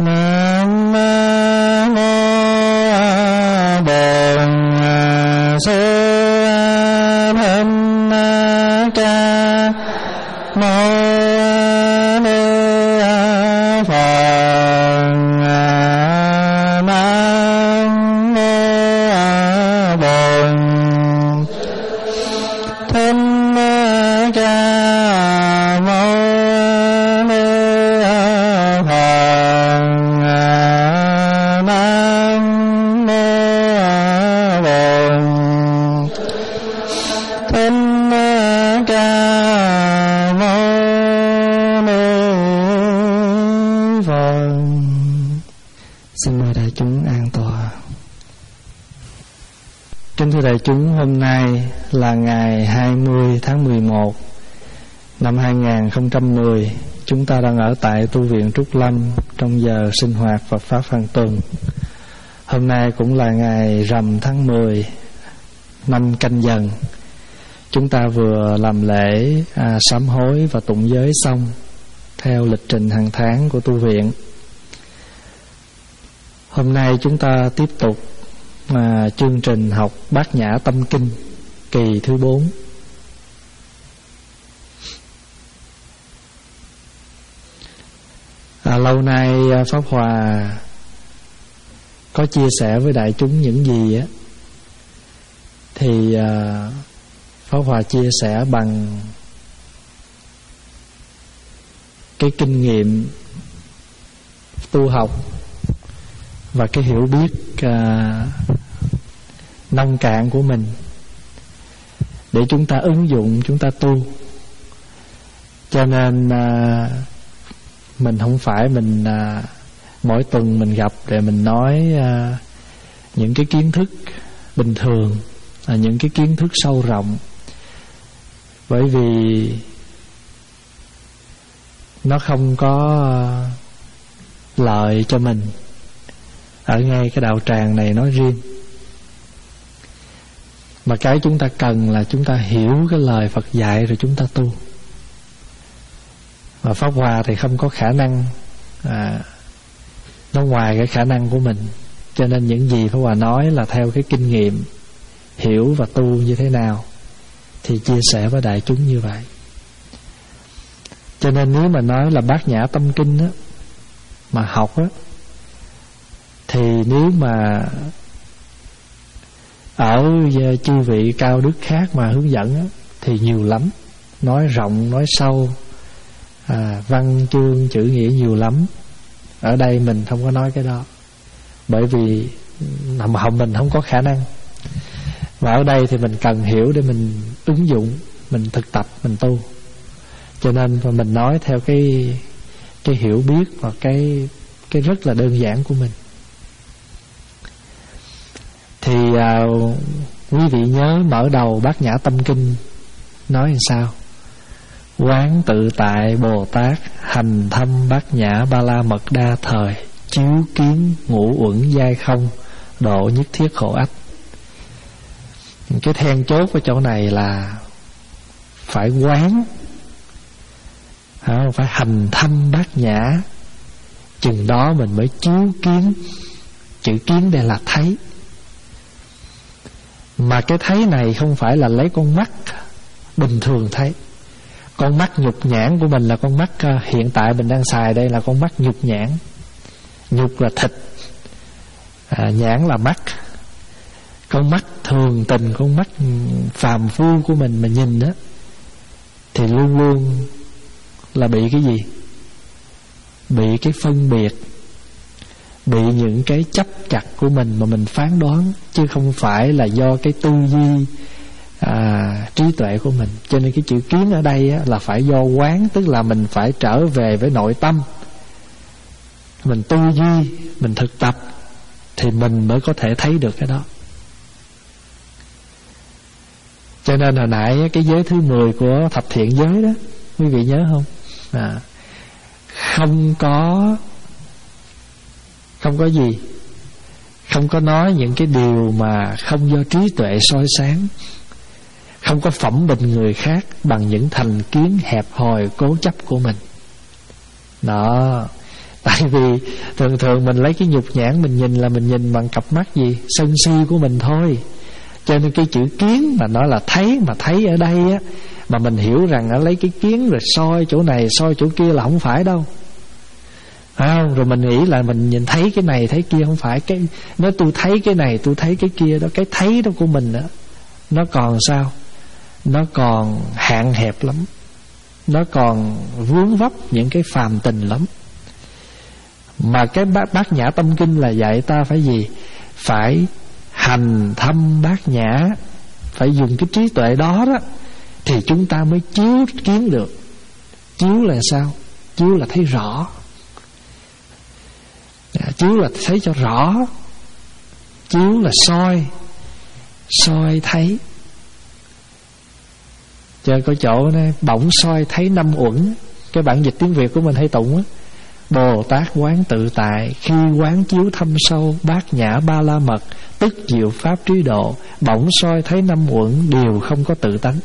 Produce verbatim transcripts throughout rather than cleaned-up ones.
Nam mô Bổn Sư Thích Ca Mâu Ni Phật. Nam mô Bổn Thích Ca Mâu Ni Phật. Nam mô Bổn Thích Ca Mâu Ni Phật. Xin mời đại chúng an tọa. Kính thưa đại chúng, hôm nay là ngày hai mươi tháng mười một năm hai nghìn không trăm mười. Chúng ta đang ở tại tu viện Trúc Lâm trong giờ sinh hoạt Phật Pháp hàng tuần. Hôm nay cũng là ngày rằm tháng mười năm Canh Dần. Chúng ta vừa làm lễ à, sám hối và tụng giới xong theo lịch trình hàng tháng của tu viện. Hôm nay chúng ta tiếp tục à, chương trình học Bát Nhã Tâm Kinh kỳ thứ bốn. À, lâu nay Pháp Hòa có chia sẻ với đại chúng những gì á, thì à, Pháp Hòa chia sẻ bằng cái kinh nghiệm tu học và cái hiểu biết à, nông cạn của mình để chúng ta ứng dụng, chúng ta tu. Cho nên à, mình không phải mình à, mỗi tuần mình gặp để mình nói à, những cái kiến thức bình thường, à, những cái kiến thức sâu rộng, bởi vì nó không có lợi cho mình ở ngay cái đạo tràng này nói riêng. Mà cái chúng ta cần là chúng ta hiểu cái lời Phật dạy rồi chúng ta tu. Mà Pháp Hòa thì không có khả năng à, nó ngoài cái khả năng của mình. Cho nên những gì Pháp Hòa nói là theo cái kinh nghiệm hiểu và tu như thế nào thì chia sẻ với đại chúng như vậy. Cho nên nếu mà nói là Bát Nhã Tâm Kinh á, mà học á, thì nếu mà ở chư vị cao đức khác mà hướng dẫn á, thì nhiều lắm, nói rộng, nói sâu, à, văn chương chữ nghĩa nhiều lắm. Ở đây mình không có nói cái đó, bởi vì nằm hồng mình không có khả năng. Và ở đây thì mình cần hiểu để mình ứng dụng, mình thực tập, mình tu. Cho nên mình nói theo cái cái hiểu biết và cái cái rất là đơn giản của mình. Thì à, quý vị nhớ mở đầu Bát Nhã Tâm Kinh nói làm sao? Quán tự tại Bồ Tát, hành thâm bát nhã ba la mật đa thời, chiếu kiến ngũ uẩn giai không, độ nhất thiết khổ ách. Cái then chốt ở chỗ này là phải quán, phải hành thâm bát nhã, chừng đó mình mới chiếu kiến. Chữ kiến đây là thấy. Mà cái thấy này không phải là lấy con mắt bình thường thấy. Con mắt nhục nhãn của mình là con mắt hiện tại mình đang xài đây là con mắt nhục nhãn. Nhục là thịt, à, nhãn là mắt. Con mắt thường tình, con mắt phàm phu của mình mà nhìn đó, thì luôn luôn là bị cái gì? Bị cái phân biệt, bị những cái chấp chặt của mình mà mình phán đoán, chứ không phải là do cái tư duy à, trí tuệ của mình. Cho nên cái chữ kiến ở đây á, là phải do quán, tức là mình phải trở về với nội tâm, mình tư duy, mình thực tập thì mình mới có thể thấy được cái đó. Cho nên hồi nãy cái giới thứ mười của thập thiện giới đó, quý vị nhớ không? À, không có Không có gì, không có nói những cái điều mà không do trí tuệ soi sáng, không có phẩm bình người khác bằng những thành kiến hẹp hòi cố chấp của mình. Đó, Tại vì thường thường mình lấy cái nhục nhãn mình nhìn là mình nhìn bằng cặp mắt gì? Sân si của mình thôi. Cho nên cái chữ kiến mà nó là thấy, mà thấy ở đây á, mà mình hiểu rằng nó lấy cái kiến rồi soi chỗ này soi chỗ kia là không phải đâu. Không, rồi mình nghĩ là mình nhìn thấy cái này thấy kia, không phải. Cái nói tôi thấy cái này tôi thấy cái kia đó, cái thấy đó của mình đó, nó còn sao? Nó còn hạn hẹp lắm, nó còn vướng vấp những cái phàm tình lắm. Mà cái bát, bát nhã tâm kinh là dạy ta phải gì? Phải hành thâm bát nhã, phải dùng cái trí tuệ đó đó thì chúng ta mới chiếu kiến được. Chiếu là sao? Chiếu là thấy rõ. Chiếu là thấy cho rõ. Chiếu là soi, soi thấy. Cho có chỗ này bỗng soi thấy năm uẩn. Cái bản dịch tiếng Việt của mình hay tụng á: Bồ Tát quán tự tại, khi quán chiếu thâm sâu bát nhã ba la mật, tức diệu pháp trí độ, bỗng soi thấy năm uẩn đều không có tự tánh.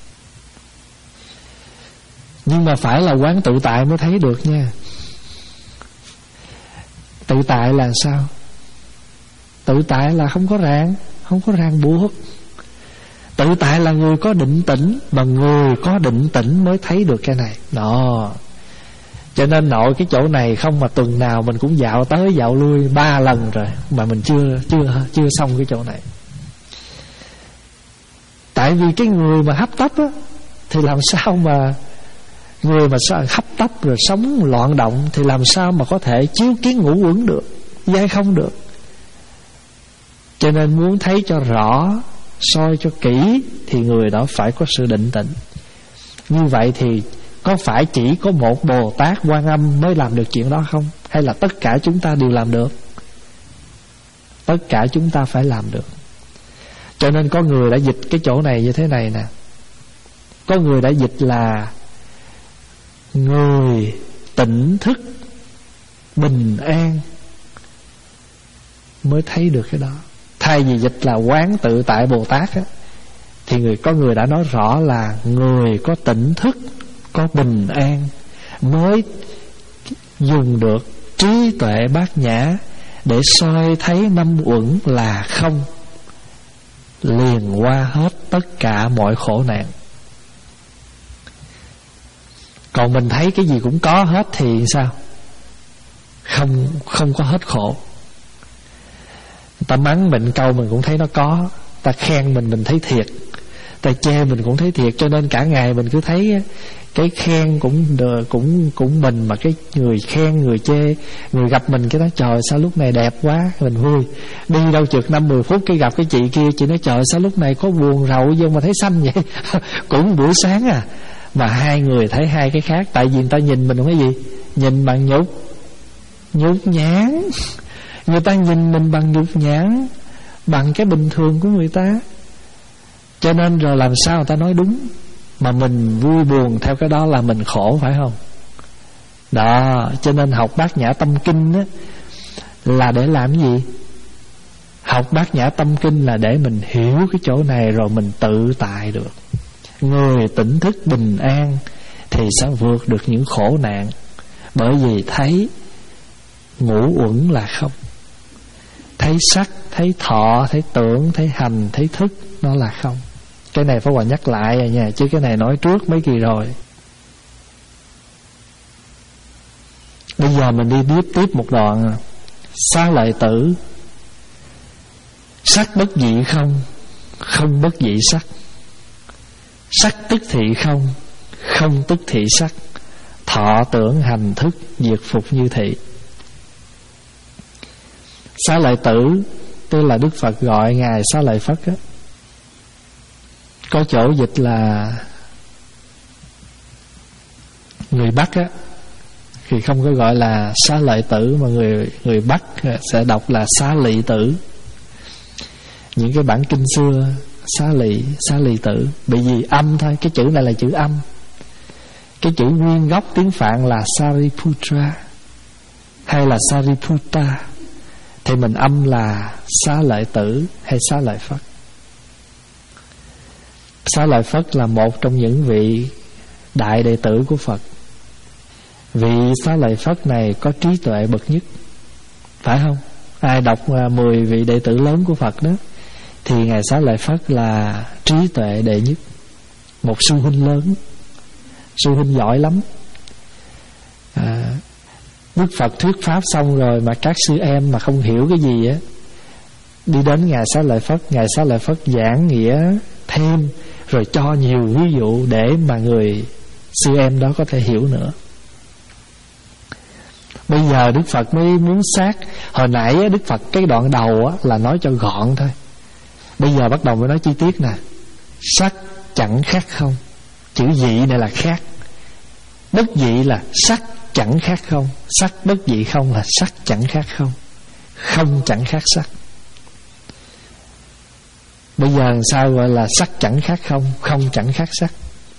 Nhưng mà phải là quán tự tại mới thấy được nha. Tự tại là sao? Tự tại là không có ràng, không có ràng buộc. Tự tại là người có định tĩnh, mà người có định tĩnh mới thấy được cái này. Đó. Cho nên nội cái chỗ này không mà tuần nào mình cũng dạo tới dạo lui ba lần rồi mà mình chưa chưa chưa xong cái chỗ này. Tại vì cái người mà hấp tấp á thì làm sao mà người mà sao hấp tấp rồi sống loạn động thì làm sao mà có thể chiếu kiến ngũ uẩn được, dai không được. Cho nên muốn thấy cho rõ, soi cho kỹ thì người đó phải có sự định tĩnh. Như vậy thì có phải chỉ có một Bồ Tát Quan Âm mới làm được chuyện đó không? Hay là tất cả chúng ta đều làm được? Tất cả chúng ta phải làm được. Cho nên có người đã dịch cái chỗ này như thế này nè. Có người đã dịch là người tỉnh thức bình an mới thấy được cái đó. Thay vì dịch là quán tự tại Bồ Tát á, thì người có người đã nói rõ là người có tỉnh thức, có bình an mới dùng được trí tuệ bát nhã để soi thấy năm uẩn là không, liền qua hết tất cả mọi khổ nạn. Còn mình thấy cái gì cũng có hết thì sao? Không, không có hết khổ. Ta mắng mình câu mình cũng thấy nó có, ta khen mình mình thấy thiệt, ta chê mình cũng thấy thiệt. Cho nên cả ngày mình cứ thấy cái khen cũng cũng cũng mình, mà cái người khen người chê, người gặp mình cái đó trời sao lúc này đẹp quá, mình vui. Đi đâu chừng năm mười phút cái gặp cái chị kia, chị nói trời sao lúc này có buồn rầu vô mà thấy xanh vậy. Cũng buổi sáng à, mà hai người thấy hai cái khác. Tại vì người ta nhìn mình cái gì? Nhìn bằng nhục nhục nhãn. Người ta nhìn mình bằng nhục nhãn, bằng cái bình thường của người ta. Cho nên rồi làm sao người ta nói đúng, mà mình vui buồn theo cái đó là mình khổ, phải không? Đó, cho nên học Bát Nhã Tâm Kinh á, là để làm cái gì? Học Bát Nhã Tâm Kinh là để mình hiểu cái chỗ này rồi mình tự tại được. Người tỉnh thức bình an thì sẽ vượt được những khổ nạn. Bởi vì thấy ngũ uẩn là không, thấy sắc, thấy thọ, thấy tưởng, thấy hành, thấy thức, nó là không. Cái này Pháp Hòa nhắc lại rồi nha, chứ cái này nói trước mấy kỳ rồi. Bây giờ mình đi tiếp tiếp một đoạn. Xá lợi tử, sắc bất dị không, không bất dị sắc. Sắc tức thị không, không tức thị sắc. Thọ tưởng hành thức, diệt phục như thị. Xá lợi tử tức là Đức Phật gọi ngài Xá lợi Phất á. Có chỗ dịch là người Bắc á thì không có gọi là Xá lợi tử, mà người người Bắc sẽ đọc là Xá lị tử. Những cái bản kinh xưa Xá lị, Xá lị tử, bởi vì âm thôi, cái chữ này là chữ âm. Cái chữ nguyên gốc tiếng Phạn là Sariputra hay là Sariputta, thì mình âm là Xá lợi tử hay Xá lợi Phất. Xá lợi Phất là một trong những vị đại đệ tử của Phật. vị Xá Lợi Phất này có trí tuệ bậc nhất, phải không? Ai đọc mười vị đệ tử lớn của Phật đó thì ngài Xá Lợi Phất là trí tuệ đệ nhất, một sư huynh lớn, sư huynh giỏi lắm. à, Đức Phật thuyết pháp xong rồi mà các sư em mà không hiểu cái gì á, đi đến ngài Xá Lợi Phất, ngài Xá Lợi Phất giảng nghĩa thêm, rồi cho nhiều ví dụ để mà người sư em đó có thể hiểu nữa. Bây giờ Đức Phật mới muốn xác. Hồi nãy Đức Phật cái đoạn đầu á, là nói cho gọn thôi. Bây giờ bắt đầu mới nói chi tiết nè. Sắc chẳng khác không. Chữ dị này là khác. Bất dị là sắc chẳng khác không. Sắc bất dị không là sắc chẳng khác không. Không chẳng khác sắc. Bây giờ làm sao gọi là sắc chẳng khác không, không chẳng khác sắc?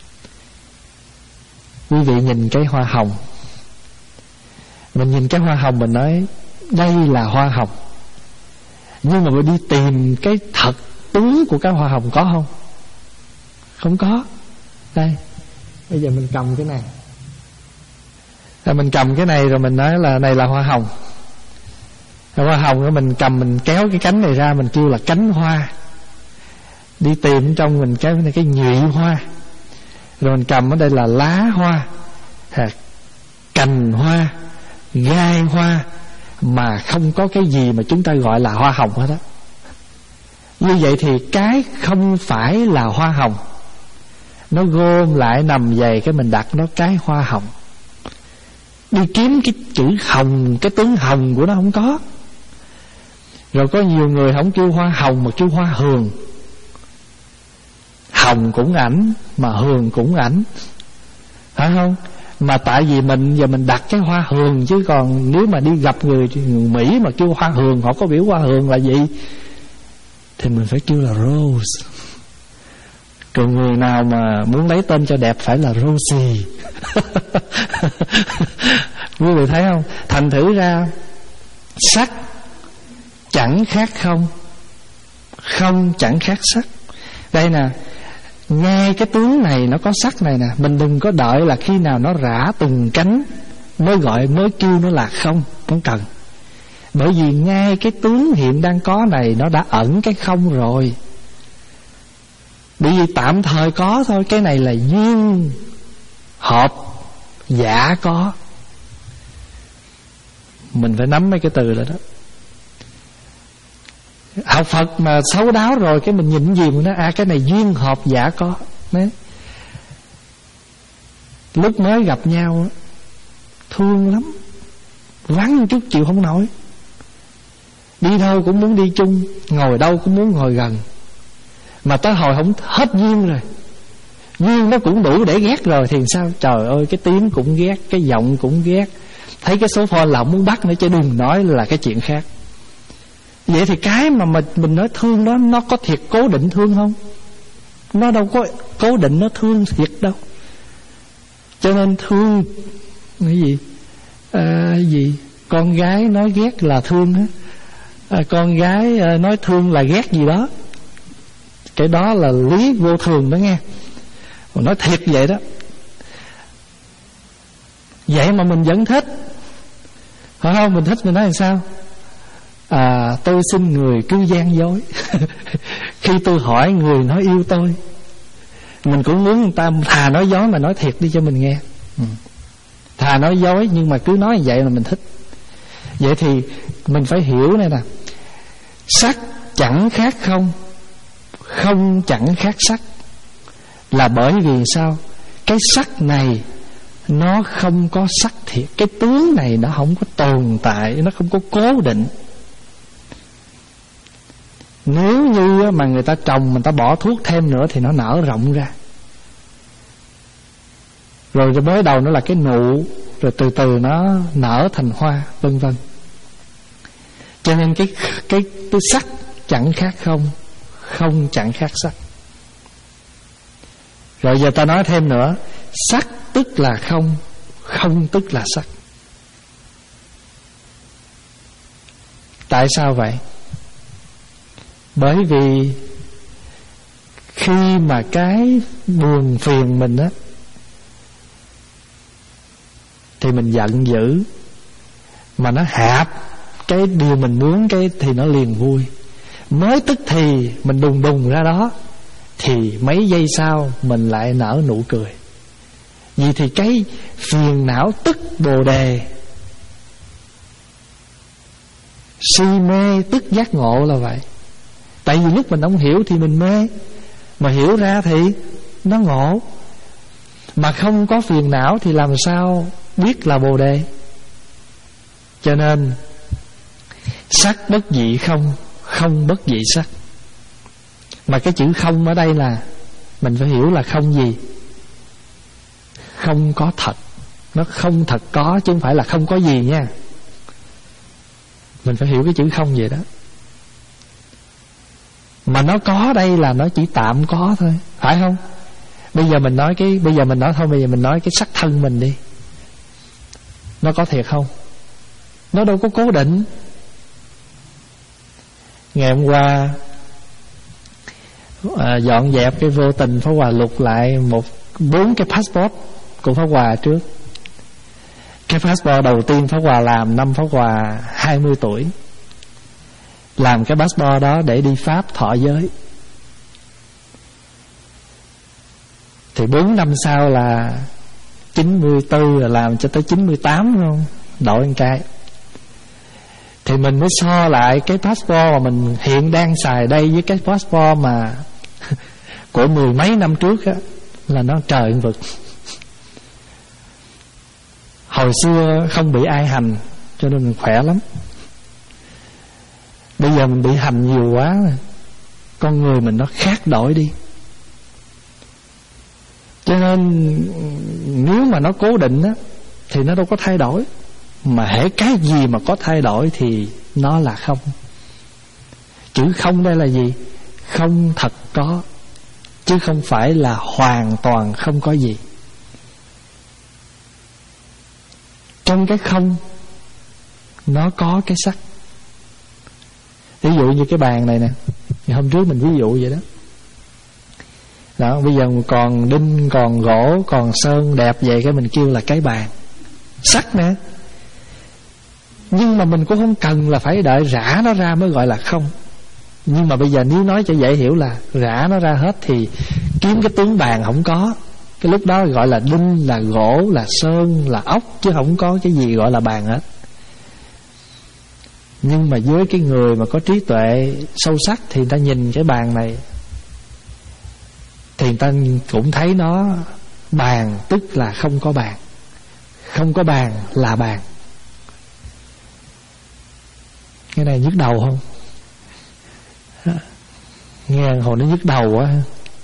Quý vị nhìn cái hoa hồng, mình nhìn cái hoa hồng mình nói đây là hoa hồng, nhưng mà mình đi tìm cái thật tướng của cái hoa hồng có không? Không có. Đây, bây giờ mình cầm cái này, rồi mình cầm cái này rồi mình nói là này là hoa hồng. Hoa hồng rồi mình cầm, mình kéo cái cánh này ra, mình kêu là cánh hoa. Đi tìm trong mình cái này cái nhụy hoa, rồi mình cầm ở đây là lá hoa, cành hoa, gai hoa, mà không có cái gì mà chúng ta gọi là hoa hồng hết đó. Như vậy thì cái không phải là hoa hồng, nó gom lại nằm dày, cái mình đặt nó cái hoa hồng. Đi kiếm cái chữ hồng, cái tướng hồng của nó không có. Rồi có nhiều người không kêu hoa hồng mà kêu hoa hường. Hồng cũng ảnh mà hường cũng ảnh, phải không? Mà tại vì mình giờ mình đặt cái hoa hường, chứ còn nếu mà đi gặp người, người Mỹ mà kêu hoa hường, họ có biểu hoa hường là gì thì mình phải kêu là Rose. Còn người nào mà muốn lấy tên cho đẹp phải là Rosie. Quý vị thấy không? Thành thử ra sắc chẳng khác không, không chẳng khác sắc. Đây nè, ngay cái tướng này nó có sắc này nè. Mình đừng có đợi là khi nào nó rã từng cánh mới gọi, mới kêu nó là không. Không cần. Bởi vì ngay cái tướng hiện đang có này nó đã ẩn cái không rồi. Bởi vì tạm thời có thôi. Cái này là duyên hợp giả có. Mình phải nắm mấy cái từ đó đó. Học Phật mà xấu đáo rồi, cái mình nhìn gì mình nói à cái này duyên hợp giả có. Đấy. Lúc mới gặp nhau thương lắm, vắng chút chịu không nổi, đi đâu cũng muốn đi chung, ngồi đâu cũng muốn ngồi gần. Mà tới hồi không hết duyên rồi, duyên nó cũng đủ để ghét rồi thì sao? Trời ơi, cái tiếng cũng ghét, cái giọng cũng ghét, thấy cái số phone là không muốn bắt nữa, chứ đừng nói là cái chuyện khác. Vậy thì cái mà mình, mình nói thương đó, nó có thiệt cố định thương không? Nó đâu có cố định nó thương thiệt đâu. Cho nên thương cái gì à, gì con gái nói ghét là thương á, à, con gái à, nói thương là ghét gì đó. Cái đó là lý vô thường đó nghe. Còn nói thiệt vậy đó. Vậy mà mình vẫn thích, phải không? Mình thích mình nói làm sao? À, tôi xin người cứ gian dối. Khi tôi hỏi người nói yêu tôi, mình cũng muốn người ta thà nói dối mà nói thiệt đi cho mình nghe. ừ. Thà nói dối nhưng mà cứ nói như vậy là mình thích. Vậy thì mình phải hiểu này nè, sắc chẳng khác không, không chẳng khác sắc. Là bởi vì sao? Cái sắc này nó không có sắc thiệt. Cái tướng này nó không có tồn tại, nó không có cố định. Nếu như mà người ta trồng, người ta bỏ thuốc thêm nữa thì nó nở rộng ra. Rồi mới đầu nó là cái nụ, rồi từ từ nó nở thành hoa, vân vân. Cho nên cái, cái, cái sắc chẳng khác không, không chẳng khác sắc. Rồi giờ ta nói thêm nữa, sắc tức là không, không tức là sắc. Tại sao vậy? Bởi vì khi mà cái buồn phiền mình á, thì mình giận dữ, mà nó hạp cái điều mình muốn cái thì nó liền vui. Mới tức thì mình đùng đùng ra đó, thì mấy giây sau mình lại nở nụ cười. Vì thì cái phiền não tức bồ đề, si mê tức giác ngộ là vậy. Tại vì lúc mình không hiểu thì mình mê, mà hiểu ra thì nó ngộ. Mà không có phiền não thì làm sao biết là bồ đề. Cho nên sắc bất dị không, không bất dị sắc. Mà cái chữ không ở đây là mình phải hiểu là không gì? Không có thật. Nó không thật có, chứ không phải là không có gì nha. Mình phải hiểu cái chữ không vậy đó. Mà nó có đây là nó chỉ tạm có thôi, phải không? Bây giờ mình nói cái Bây giờ mình nói thôi Bây giờ mình nói cái sắc thân mình đi. Nó có thiệt không? Nó đâu có cố định. Ngày hôm qua à, dọn dẹp cái vô tình Pháp Hòa lục lại một bốn cái passport của Pháp Hòa trước. Cái passport đầu tiên Pháp Hòa làm năm Pháp Hòa hai mươi tuổi. Làm cái passport đó để đi Pháp thọ giới. Thì bốn năm sau là chín mươi tư, là làm cho tới chín mươi tám không? Đổi một cái. Thì mình mới so lại cái passport mà mình hiện đang xài đây với cái passport mà của mười mấy năm trước á, là nó trời vực. Hồi xưa không bị ai hành cho nên mình khỏe lắm. Bây giờ mình bị hành nhiều quá, con người mình nó khác đổi đi. Cho nên nếu mà nó cố định á, thì nó đâu có thay đổi. Mà hễ cái gì mà có thay đổi thì nó là không. Chữ không đây là gì? Không thật có, chứ không phải là hoàn toàn không có gì. Trong cái không nó có cái sắc. Ví dụ như cái bàn này nè, hôm trước mình ví dụ vậy đó. Đó, bây giờ còn đinh, còn gỗ, còn sơn đẹp vậy, cái mình kêu là cái bàn. Sắc nè. Nhưng mà mình cũng không cần là phải đợi rã nó ra mới gọi là không. Nhưng mà bây giờ nếu nói cho dễ hiểu là rã nó ra hết thì kiếm cái tướng bàn không có. Cái lúc đó gọi là đinh, là gỗ, là sơn, là ốc, chứ không có cái gì gọi là bàn hết. Nhưng mà với cái người mà có trí tuệ sâu sắc thì người ta nhìn cái bàn này thì người ta cũng thấy nó bàn, tức là không có bàn. Không có bàn là bàn. Cái này nhức đầu không? Nghe hồi nó nhức đầu quá.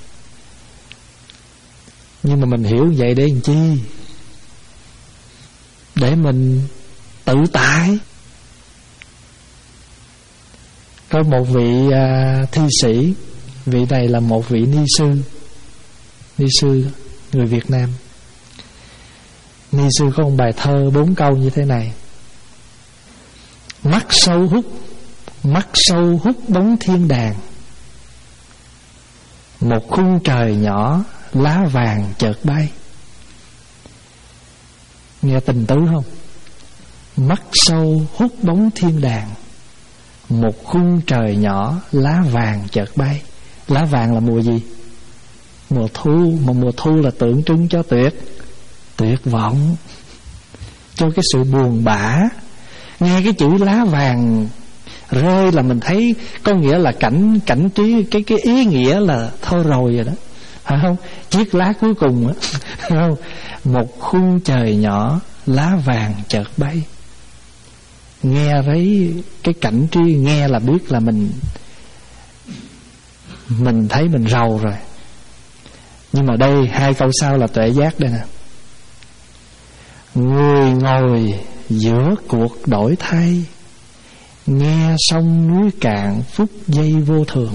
Nhưng mà mình hiểu vậy để làm chi? Để mình tự tại. Có một vị à, thi sĩ. Vị này là một vị ni sư. Ni sư người Việt Nam. Ni sư có một bài thơ bốn câu như thế này: mắt sâu hút, mắt sâu hút bóng thiên đàng, một khung trời nhỏ lá vàng chợt bay. Nghe tình tứ không? Mắt sâu hút bóng thiên đàng, một khung trời nhỏ lá vàng chợt bay. Lá vàng là mùa gì? Mùa thu. Mà mùa thu là tượng trưng cho tuyệt Tuyệt vọng, cho cái sự buồn bã. Nghe cái chữ lá vàng rơi là mình thấy có nghĩa là cảnh cảnh trí, cái cái ý nghĩa là thôi rồi rồi đó, phải không? Chiếc lá cuối cùng á, phải không? Một khung trời nhỏ lá vàng chợt bay. Nghe thấy cái cảnh trí, nghe là biết là mình mình thấy mình rầu rồi. Nhưng mà đây hai câu sau là tuệ giác đây nè: người ngồi giữa cuộc đổi thay, nghe sông núi cạn phút giây vô thường.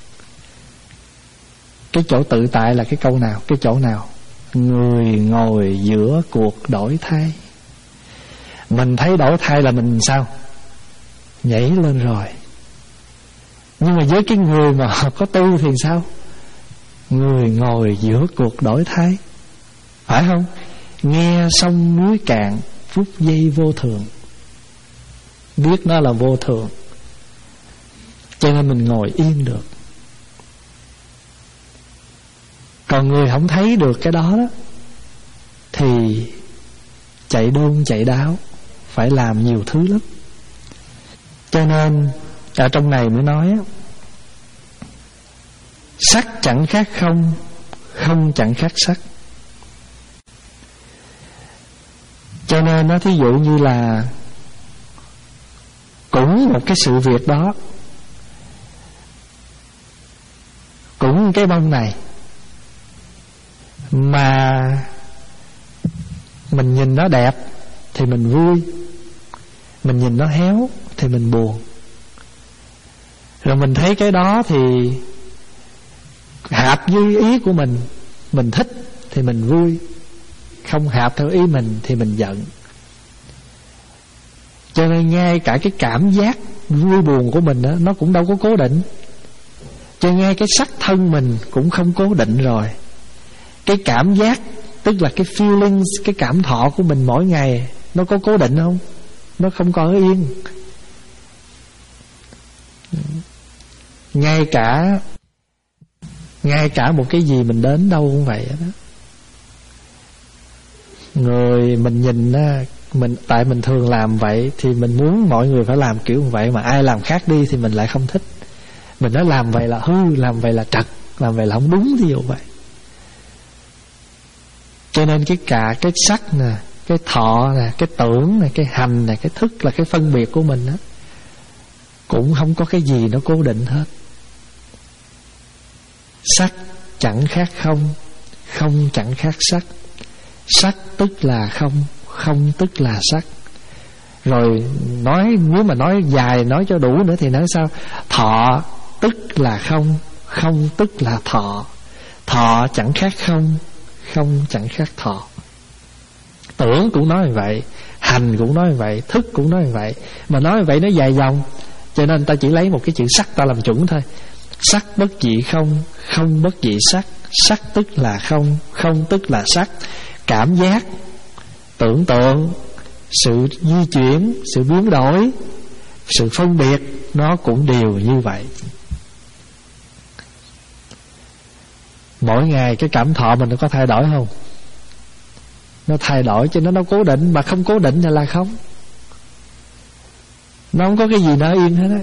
Cái chỗ tự tại là cái câu nào? Cái chỗ nào? Người ngồi giữa cuộc đổi thay. Mình thấy đổi thay là mình sao? Nhảy lên rồi. Nhưng mà với cái người mà có tu thì sao? Người ngồi giữa cuộc đổi thay, phải không? nghe sông núi cạn, phút giây vô thường. Biết nó là vô thường, cho nên mình ngồi yên được. Còn người không thấy được cái đó, đó thì chạy đôn chạy đáo, phải làm nhiều thứ lắm. Cho nên ở trong này mới nói sắc chẳng khác không, không chẳng khác sắc. Cho nên nó thí dụ như là cũng một cái sự việc đó, cũng cái bông này, mà mình nhìn nó đẹp thì mình vui, mình nhìn nó héo thì mình buồn. Rồi mình thấy cái đó thì hợp với ý của mình, mình thích thì mình vui, không hợp theo ý mình thì mình giận. Cho nên ngay cả cái cảm giác vui buồn của mình đó, nó cũng đâu có cố định. Cho ngay cái sắc thân mình cũng không cố định rồi. Cái cảm giác, tức là cái feelings, cái cảm thọ của mình mỗi ngày, nó có cố định không? Nó không có ở yên. Ngay cả Ngay cả một cái gì mình đến đâu cũng vậy đó. Người mình nhìn á, mình tại mình thường làm vậy thì mình muốn mọi người phải làm kiểu như vậy, mà ai làm khác đi thì mình lại không thích. Mình nói làm vậy là hư, làm vậy là trật, làm vậy là không đúng, thí dụ vậy. Cho nên cái cả cái sắc nè, cái thọ nè, cái tưởng nè, cái hành nè, cái thức là cái phân biệt của mình đó, cũng không có cái gì nó cố định hết. Sắc chẳng khác không, không chẳng khác sắc. Sắc tức là không, không tức là sắc. Rồi nói, nếu mà nói dài, nói cho đủ nữa thì nói sao? Thọ tức là không, không tức là thọ. Thọ chẳng khác không, không chẳng khác thọ. Tưởng cũng nói như vậy, hành cũng nói như vậy, thức cũng nói như vậy. Mà nói như vậy nó dài dòng, cho nên ta chỉ lấy một cái chữ sắc ta làm chuẩn thôi. Sắc bất dị không, không bất dị sắc. Sắc tức là không, không tức là sắc. Cảm giác, tưởng tượng, sự di chuyển, sự biến đổi, sự phân biệt, nó cũng đều như vậy. Mỗi ngày cái cảm thọ mình nó có thay đổi không? Nó thay đổi cho nó nó cố định. Mà không cố định là không. Nó không có cái gì nó yên hết á.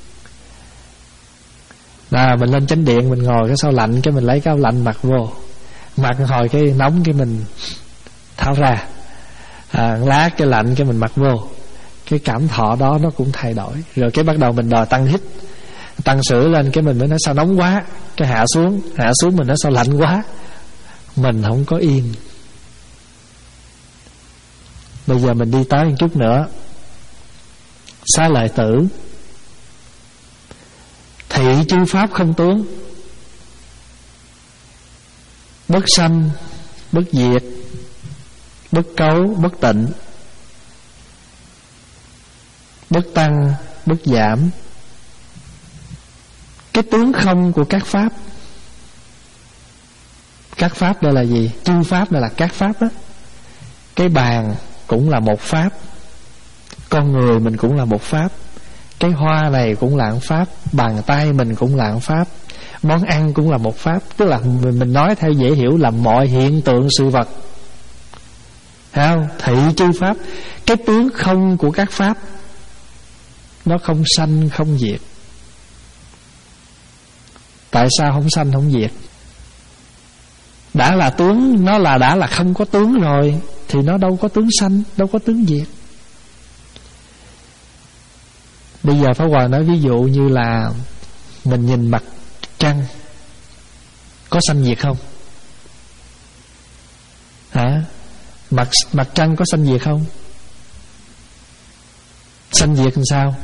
Là mình lên chánh điện, mình ngồi cái sau lạnh, cái mình lấy cái áo lạnh mặc vô, mặc hồi cái nóng cái mình tháo ra, à, lá cái lạnh cái mình mặc vô. Cái cảm thọ đó nó cũng thay đổi. Rồi cái bắt đầu mình đòi tăng hít, tăng sữa lên, cái mình mới nói sao nóng quá, cái hạ xuống, hạ xuống mình nói sao lạnh quá. Mình không có yên. Bây giờ mình đi tới một chút nữa. Xá lợi tử, thị chư pháp không tướng, bất sanh, bất diệt, bất cấu, bất tịnh, bất tăng, bất giảm. Cái tướng không của các pháp. Các pháp đây là gì? Chư pháp đây là các pháp đó. Cái bàn cũng là một pháp, con người mình cũng là một pháp, cái hoa này cũng là một pháp, bàn tay mình cũng là một pháp, món ăn cũng là một pháp. Tức là mình nói theo dễ hiểu là mọi hiện tượng sự vật, thấy không? Thị chư pháp. Cái tướng không của các pháp, nó không sanh không diệt. Tại sao không sanh không diệt? Đã là tướng, nó là đã là không có tướng rồi thì nó đâu có tướng sanh, đâu có tướng diệt. Bây giờ Pháp Hòa nói ví dụ như là mình nhìn mặt trăng, có sanh diệt không? Hả? Mặt, mặt trăng có sanh diệt không? Sanh diệt làm sao?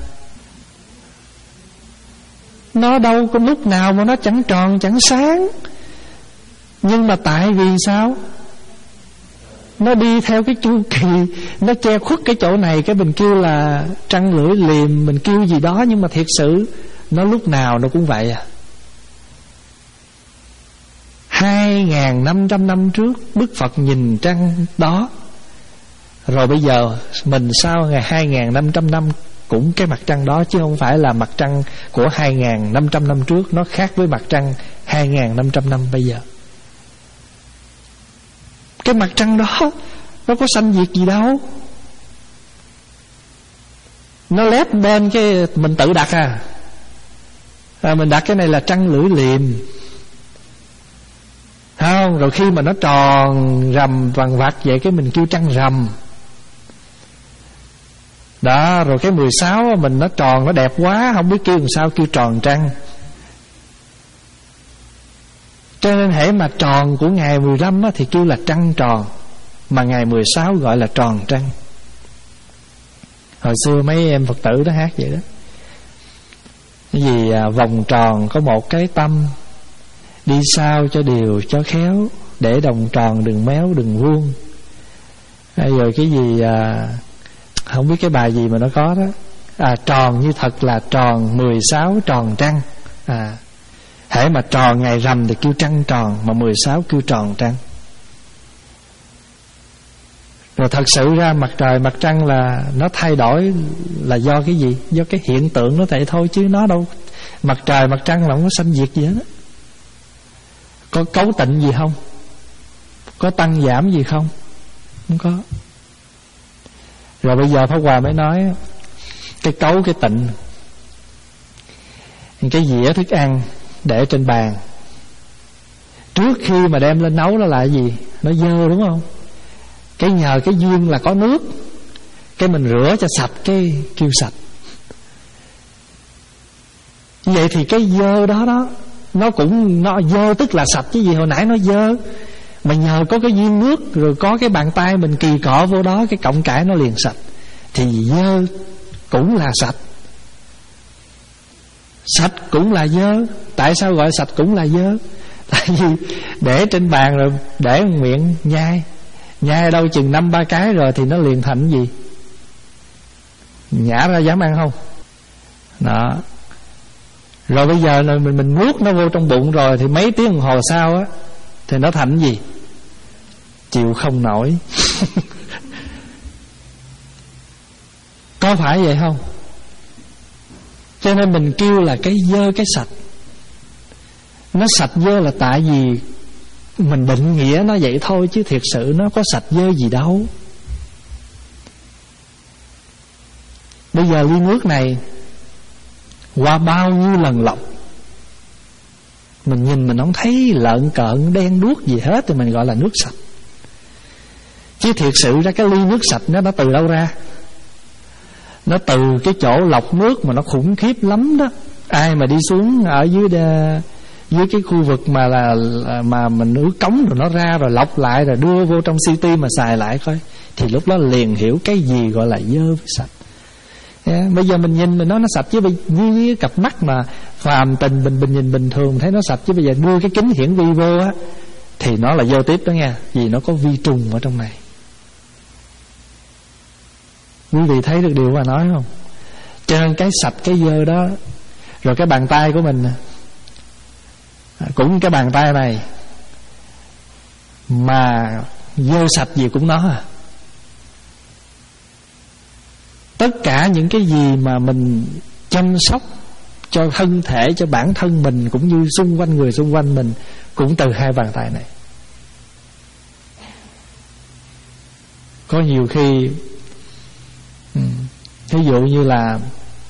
Nó đâu có lúc nào mà nó chẳng tròn chẳng sáng. Nhưng mà tại vì sao? Nó đi theo cái chu kỳ, nó che khuất cái chỗ này, cái mình kêu là trăng lưỡi liềm, mình kêu gì đó, nhưng mà thiệt sự nó lúc nào nó cũng vậy à. Hai ngàn năm trăm năm trước Đức Phật nhìn trăng đó. Rồi bây giờ mình sau ngày hai ngàn năm trăm năm cũng cái mặt trăng đó, chứ không phải là mặt trăng của hai ngàn năm trăm năm trước nó khác với mặt trăng hai ngàn năm trăm năm bây giờ. Cái mặt trăng đó nó có sanh diệt gì đâu, nó lép bên cái mình tự đặt à. à Mình đặt cái này là trăng lưỡi liềm, không? Rồi khi mà nó tròn rằm vằn vặt vậy cái mình kêu trăng rằm đó. Rồi cái mười sáu mình nó tròn nó đẹp quá, không biết kêu làm sao, kêu tròn trăng. Cho nên hễ mà tròn của ngày mười lăm thì kêu là trăng tròn, mà ngày mười sáu gọi là tròn trăng. Hồi xưa mấy em Phật tử đó hát vậy đó. Cái gì à, vòng tròn có một cái tâm, đi sao cho đều cho khéo, để đồng tròn đừng méo đừng vuông. Hay rồi cái gì à, không biết cái bài gì mà nó có đó. À, tròn như thật là tròn, mười sáu tròn trăng. À, hễ mà tròn ngày rằm thì kêu trăng tròn, mà mười sáu kêu tròn trăng. Rồi thật sự ra mặt trời mặt trăng là nó thay đổi là do cái gì? Do cái hiện tượng nó vậy thôi, chứ nó đâu, mặt trời mặt trăng là không có sanh diệt gì hết đó. Có cấu tịnh gì không? Có tăng giảm gì không? Không có. Rồi bây giờ Pháp Hòa mới nói cái cấu cái tịnh. Cái dĩa thức ăn để trên bàn, trước khi mà đem lên nấu nó là cái gì? Nó dơ đúng không? Cái nhờ cái duyên là có nước, cái mình rửa cho sạch cái kêu sạch. Vậy thì cái dơ đó đó nó cũng nó dơ tức là sạch chứ gì, hồi nãy nó dơ. Mà nhờ có cái duyên nước, rồi có cái bàn tay mình kỳ cọ vô đó, cái cọng cải nó liền sạch. Thì dơ cũng là sạch, sạch cũng là dơ. Tại sao gọi sạch cũng là dơ? Tại vì để trên bàn rồi để miệng nhai, nhai đâu chừng năm ba cái rồi thì nó liền thành gì? Nhả ra dám ăn không? Đó. Rồi bây giờ là mình mình nuốt nó vô trong bụng rồi thì mấy tiếng đồng hồ sau á thì nó thành gì? Chịu không nổi. Có phải vậy không? Cho nên mình kêu là cái dơ cái sạch. Nó sạch dơ là tại vì mình định nghĩa nó vậy thôi, chứ thiệt sự nó có sạch dơ gì đâu. Bây giờ ly nước này qua bao nhiêu lần lọc, mình nhìn mình không thấy lợn cợn đen đuốc gì hết thì mình gọi là nước sạch. Chứ thiệt sự ra cái ly nước sạch nó nó từ đâu ra? Nó từ cái chỗ lọc nước mà nó khủng khiếp lắm đó. Ai mà đi xuống ở dưới đa, dưới cái khu vực mà là mà mình ướt cống rồi nó ra rồi lọc lại rồi đưa vô trong city mà xài lại coi, thì lúc đó liền hiểu cái gì gọi là dơ với sạch. Yeah, bây giờ mình nhìn mình nói nó sạch, chứ bây như cái cặp mắt mà phàm tình bình bình nhìn bình thường thấy nó sạch, chứ bây giờ đưa cái kính hiển vi vô á thì nó là dơ tiếp đó nha, vì nó có vi trùng ở trong này. Quý vị thấy được điều mà nói không? Cho nên cái sạch cái dơ đó. Rồi cái bàn tay của mình cũng cái bàn tay này mà dơ sạch gì cũng nó à. Tất cả những cái gì mà mình chăm sóc cho thân thể, cho bản thân mình cũng như xung quanh người xung quanh mình cũng từ hai bàn tay này. Có nhiều khi ví dụ như là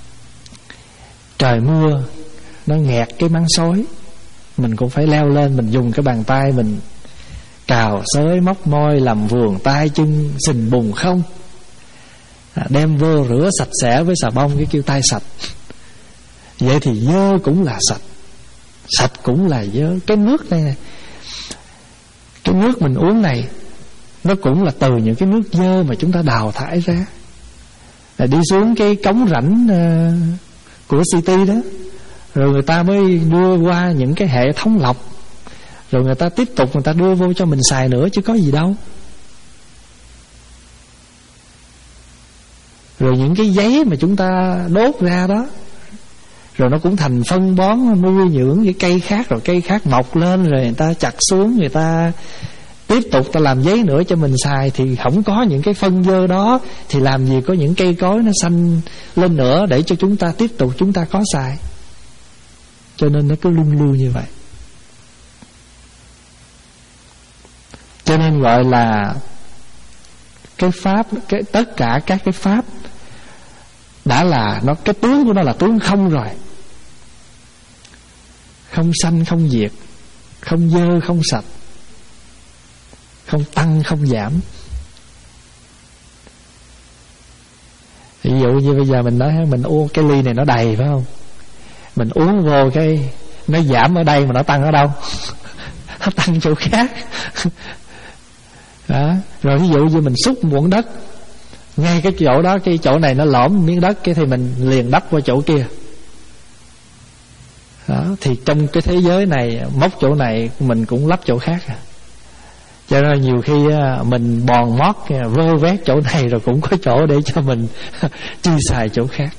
trời mưa nó nghẹt cái máng xối, mình cũng phải leo lên, mình dùng cái bàn tay mình cào xới móc môi làm vườn tay chân sình bùn không, à, đem vô rửa sạch sẽ với xà bông cái kêu tay sạch. Vậy thì dơ cũng là sạch, sạch cũng là dơ. Cái nước này, cái nước mình uống này nó cũng là từ những cái nước dơ mà chúng ta đào thải ra. Là đi xuống cái cống rãnh uh, của city đó, rồi người ta mới đưa qua những cái hệ thống lọc, rồi người ta tiếp tục người ta đưa vô cho mình xài nữa, chứ có gì đâu. Rồi những cái giấy mà chúng ta đốt ra đó, rồi nó cũng thành phân bón nuôi dưỡng cái cây khác, rồi cây khác mọc lên rồi người ta chặt xuống, người ta tiếp tục ta làm giấy nữa cho mình xài. Thì không có những cái phân dơ đó thì làm gì có những cây cối nó xanh lên nữa để cho chúng ta tiếp tục chúng ta có xài. Cho nên nó cứ luân lưu như vậy. Cho nên gọi là cái pháp, cái tất cả các cái pháp đã là nó, cái tướng của nó là tướng không rồi, không sanh không diệt, không dơ không sạch, không tăng không giảm. Ví dụ như bây giờ mình nói mình uống cái ly này nó đầy phải không, mình uống vô cái nó giảm ở đây mà nó tăng ở đâu? Nó tăng chỗ khác. Đó. Rồi ví dụ như mình xúc một muỗng đất, ngay cái chỗ đó, cái chỗ này nó lõm miếng đất, cái thì mình liền đắp qua chỗ kia. Đó. Thì trong cái thế giới này, móc chỗ này mình cũng lắp chỗ khác. Cho nên nhiều khi mình bòn mót vơ vét chỗ này, rồi cũng có chỗ để cho mình chi xài chỗ khác.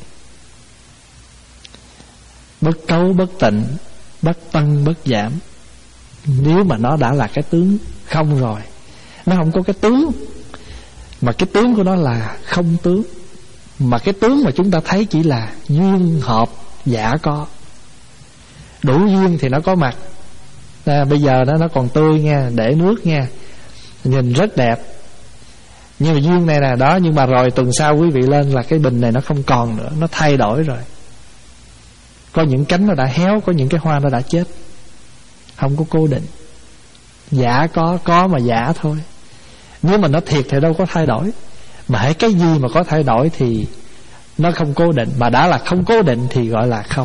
Bất cấu bất tịnh, bất tăng bất giảm. Nếu mà nó đã là cái tướng không rồi, nó không có cái tướng, mà cái tướng của nó là không tướng, mà cái tướng mà chúng ta thấy chỉ là duyên hợp giả có. Đủ duyên thì nó có mặt. À, bây giờ nó nó còn tươi nha, để nước nha, nhìn rất đẹp. Nhưng mà duyên này là đó, nhưng mà rồi tuần sau quý vị lên là cái bình này nó không còn nữa, nó thay đổi rồi. Có những cánh nó đã héo, có những cái hoa nó đã chết, không có cố định. Giả có, có mà giả thôi. Nếu mà nó thiệt thì đâu có thay đổi. Mà hãy cái gì mà có thay đổi thì nó không cố định. Mà đã là không cố định thì gọi là không.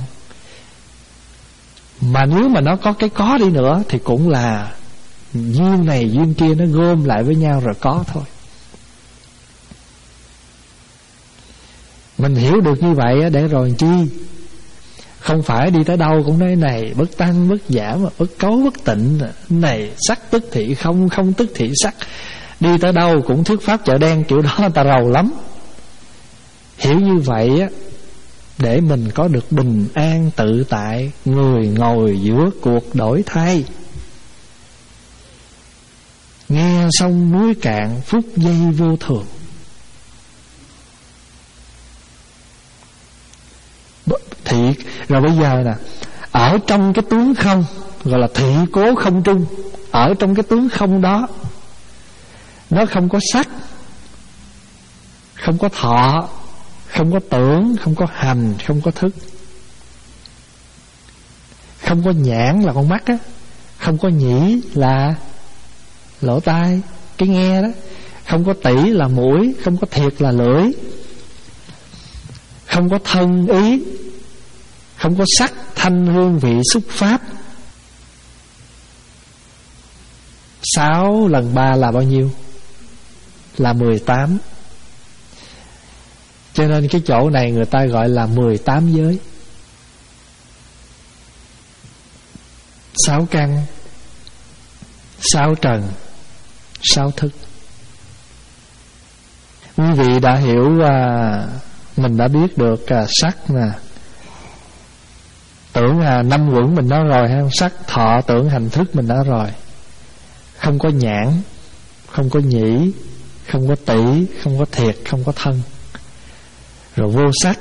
Mà nếu mà nó có cái có đi nữa thì cũng là duyên này duyên kia nó gom lại với nhau rồi có thôi. Mình hiểu được như vậy để rồi chi, không phải đi tới đâu cũng nói này bất tăng bất giảm, bất cấu bất tịnh, này sắc tức thị không, không tức thị sắc. Đi tới đâu cũng thuyết pháp chợ đen kiểu đó, người ta rầu lắm. Hiểu như vậy á, để mình có được bình an tự tại, người ngồi giữa cuộc đổi thay. Nghe sông núi cạn, phút giây vô thường. Thị, rồi bây giờ nè, ở trong cái tướng không, gọi là thị cố không trung. Ở trong cái tướng không đó, nó không có sắc, không có thọ, không có tưởng, không có hành, không có thức. Không có nhãn là con mắt á, không có nhĩ là lỗ tai, cái nghe đó, không có tỉ là mũi, không có thiệt là lưỡi, không có thân ý, không có sắc thanh hương vị xúc pháp. Sáu lần ba là bao nhiêu? Là mười tám. Cho nên cái chỗ này người ta gọi là mười tám giới. Sáu căn, sáu trần, sáu thức. Quý vị đã hiểu, à, mình đã biết được à, sắc nè, tưởng à, năm quẩn mình nói rồi ha, sắc thọ tưởng hành thức mình nói rồi. Không có nhãn, không có nhĩ, không có tỉ, không có thiệt, không có thân. Rồi vô sắc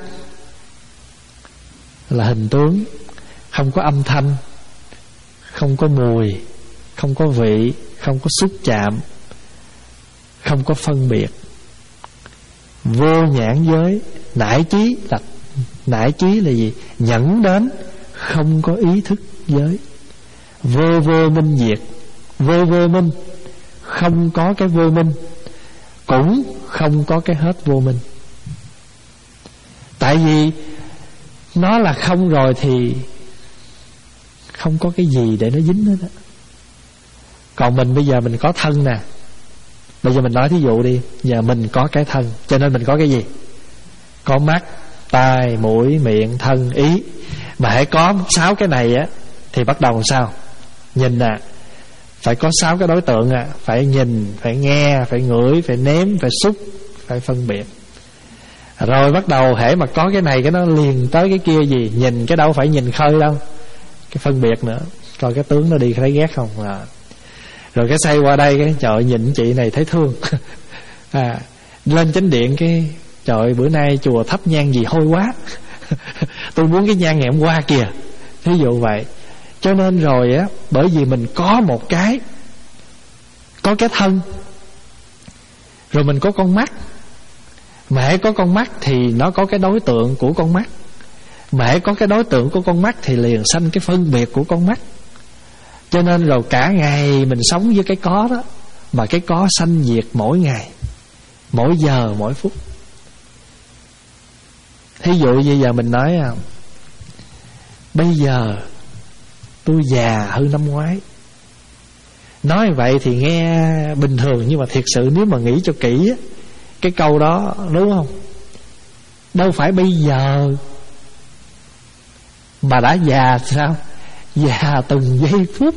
là hình tướng, không có âm thanh, không có mùi, không có vị, không có xúc chạm, không có phân biệt. Vô nhãn giới, nải trí là nải trí là gì? Nhẫn đến, không có ý thức giới. Vô vô minh diệt, vô vô minh, không có cái vô minh, cũng không có cái hết vô minh. Tại vì nó là không rồi thì không có cái gì để nó dính hết á. Còn mình bây giờ mình có thân nè. Bây giờ mình nói thí dụ đi, giờ mình có cái thân, cho nên mình có cái gì? Có mắt, tai, mũi, miệng, thân, ý. Mà hãy có sáu cái này á thì bắt đầu làm sao? Nhìn nè, phải có sáu cái đối tượng à. Phải nhìn, phải nghe, phải ngửi, phải nếm, phải xúc, phải phân biệt. Rồi bắt đầu hễ mà có cái này cái nó liền tới cái kia gì. Nhìn cái đâu phải nhìn khơi đâu, cái phân biệt nữa. Coi cái tướng nó đi thấy ghét không à. Rồi cái xoay qua đây cái trời nhìn chị này thấy thương à, lên chánh điện cái trời bữa nay chùa thắp nhang gì hôi quá tôi muốn cái nhang ngày hôm qua kìa. Ví dụ vậy. Cho nên rồi á, bởi vì mình có một cái, có cái thân, rồi mình có con mắt. Mà hãy có con mắt thì nó có cái đối tượng của con mắt. Mà hãy có cái đối tượng của con mắt thì liền sanh cái phân biệt của con mắt. Cho nên rồi cả ngày mình sống với cái có đó, mà cái có sanh diệt mỗi ngày, mỗi giờ mỗi phút. Thí dụ như giờ mình nói à, bây giờ tôi già hơn năm ngoái. Nói vậy thì nghe bình thường, nhưng mà thiệt sự nếu mà nghĩ cho kỹ á, cái câu đó đúng không? Đâu phải bây giờ mà đã già sao? Già từng giây phút.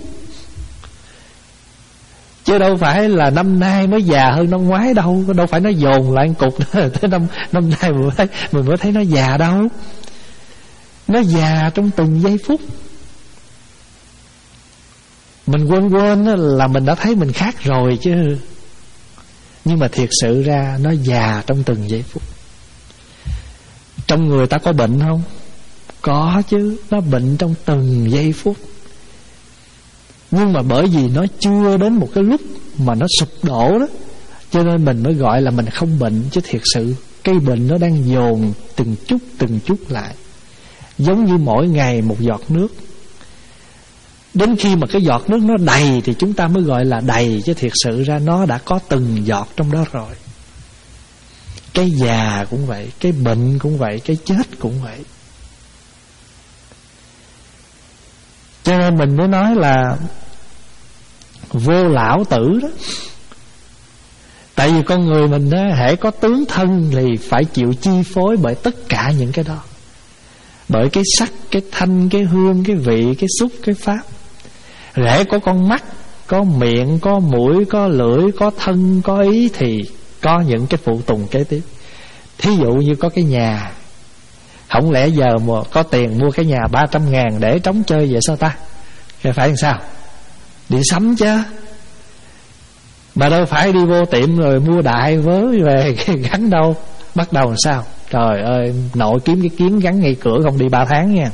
Chứ đâu phải là năm nay mới già hơn năm ngoái đâu. Đâu phải nó dồn lại cục tới năm, năm nay mình mới, thấy, mình mới thấy nó già đâu. Nó già trong từng giây phút. Mình quên quên là mình đã thấy mình khác rồi chứ. Nhưng mà thiệt sự ra nó già trong từng giây phút. Trong người ta có bệnh không? Có chứ. Nó bệnh trong từng giây phút. Nhưng mà bởi vì nó chưa đến một cái lúc mà nó sụp đổ đó, cho nên mình mới gọi là mình không bệnh. Chứ thiệt sự cái bệnh nó đang dồn từng chút từng chút lại. Giống như mỗi ngày một giọt nước. Đến khi mà cái giọt nước nó đầy thì chúng ta mới gọi là đầy. Chứ thiệt sự ra nó đã có từng giọt trong đó rồi. Cái già cũng vậy, cái bệnh cũng vậy, cái chết cũng vậy. Cho nên mình mới nói là vô lão tử đó. Tại vì con người mình đó, hễ có tướng thân thì phải chịu chi phối bởi tất cả những cái đó. Bởi cái sắc, cái thanh, cái hương, cái vị, cái xúc, cái pháp. Hễ có con mắt, có miệng, có mũi, có lưỡi, có thân, có ý thì có những cái phụ tùng kế tiếp. Thí dụ như có cái nhà, không lẽ giờ mà có tiền mua cái nhà ba trăm ngàn để trống chơi vậy sao ta? Phải phải làm sao? Đi sắm chứ. Mà đâu phải đi vô tiệm rồi mua đại vớ về gắn đâu. Bắt đầu làm sao? Trời ơi, nội kiếm cái kiếm gắn ngay cửa không đi ba tháng nha.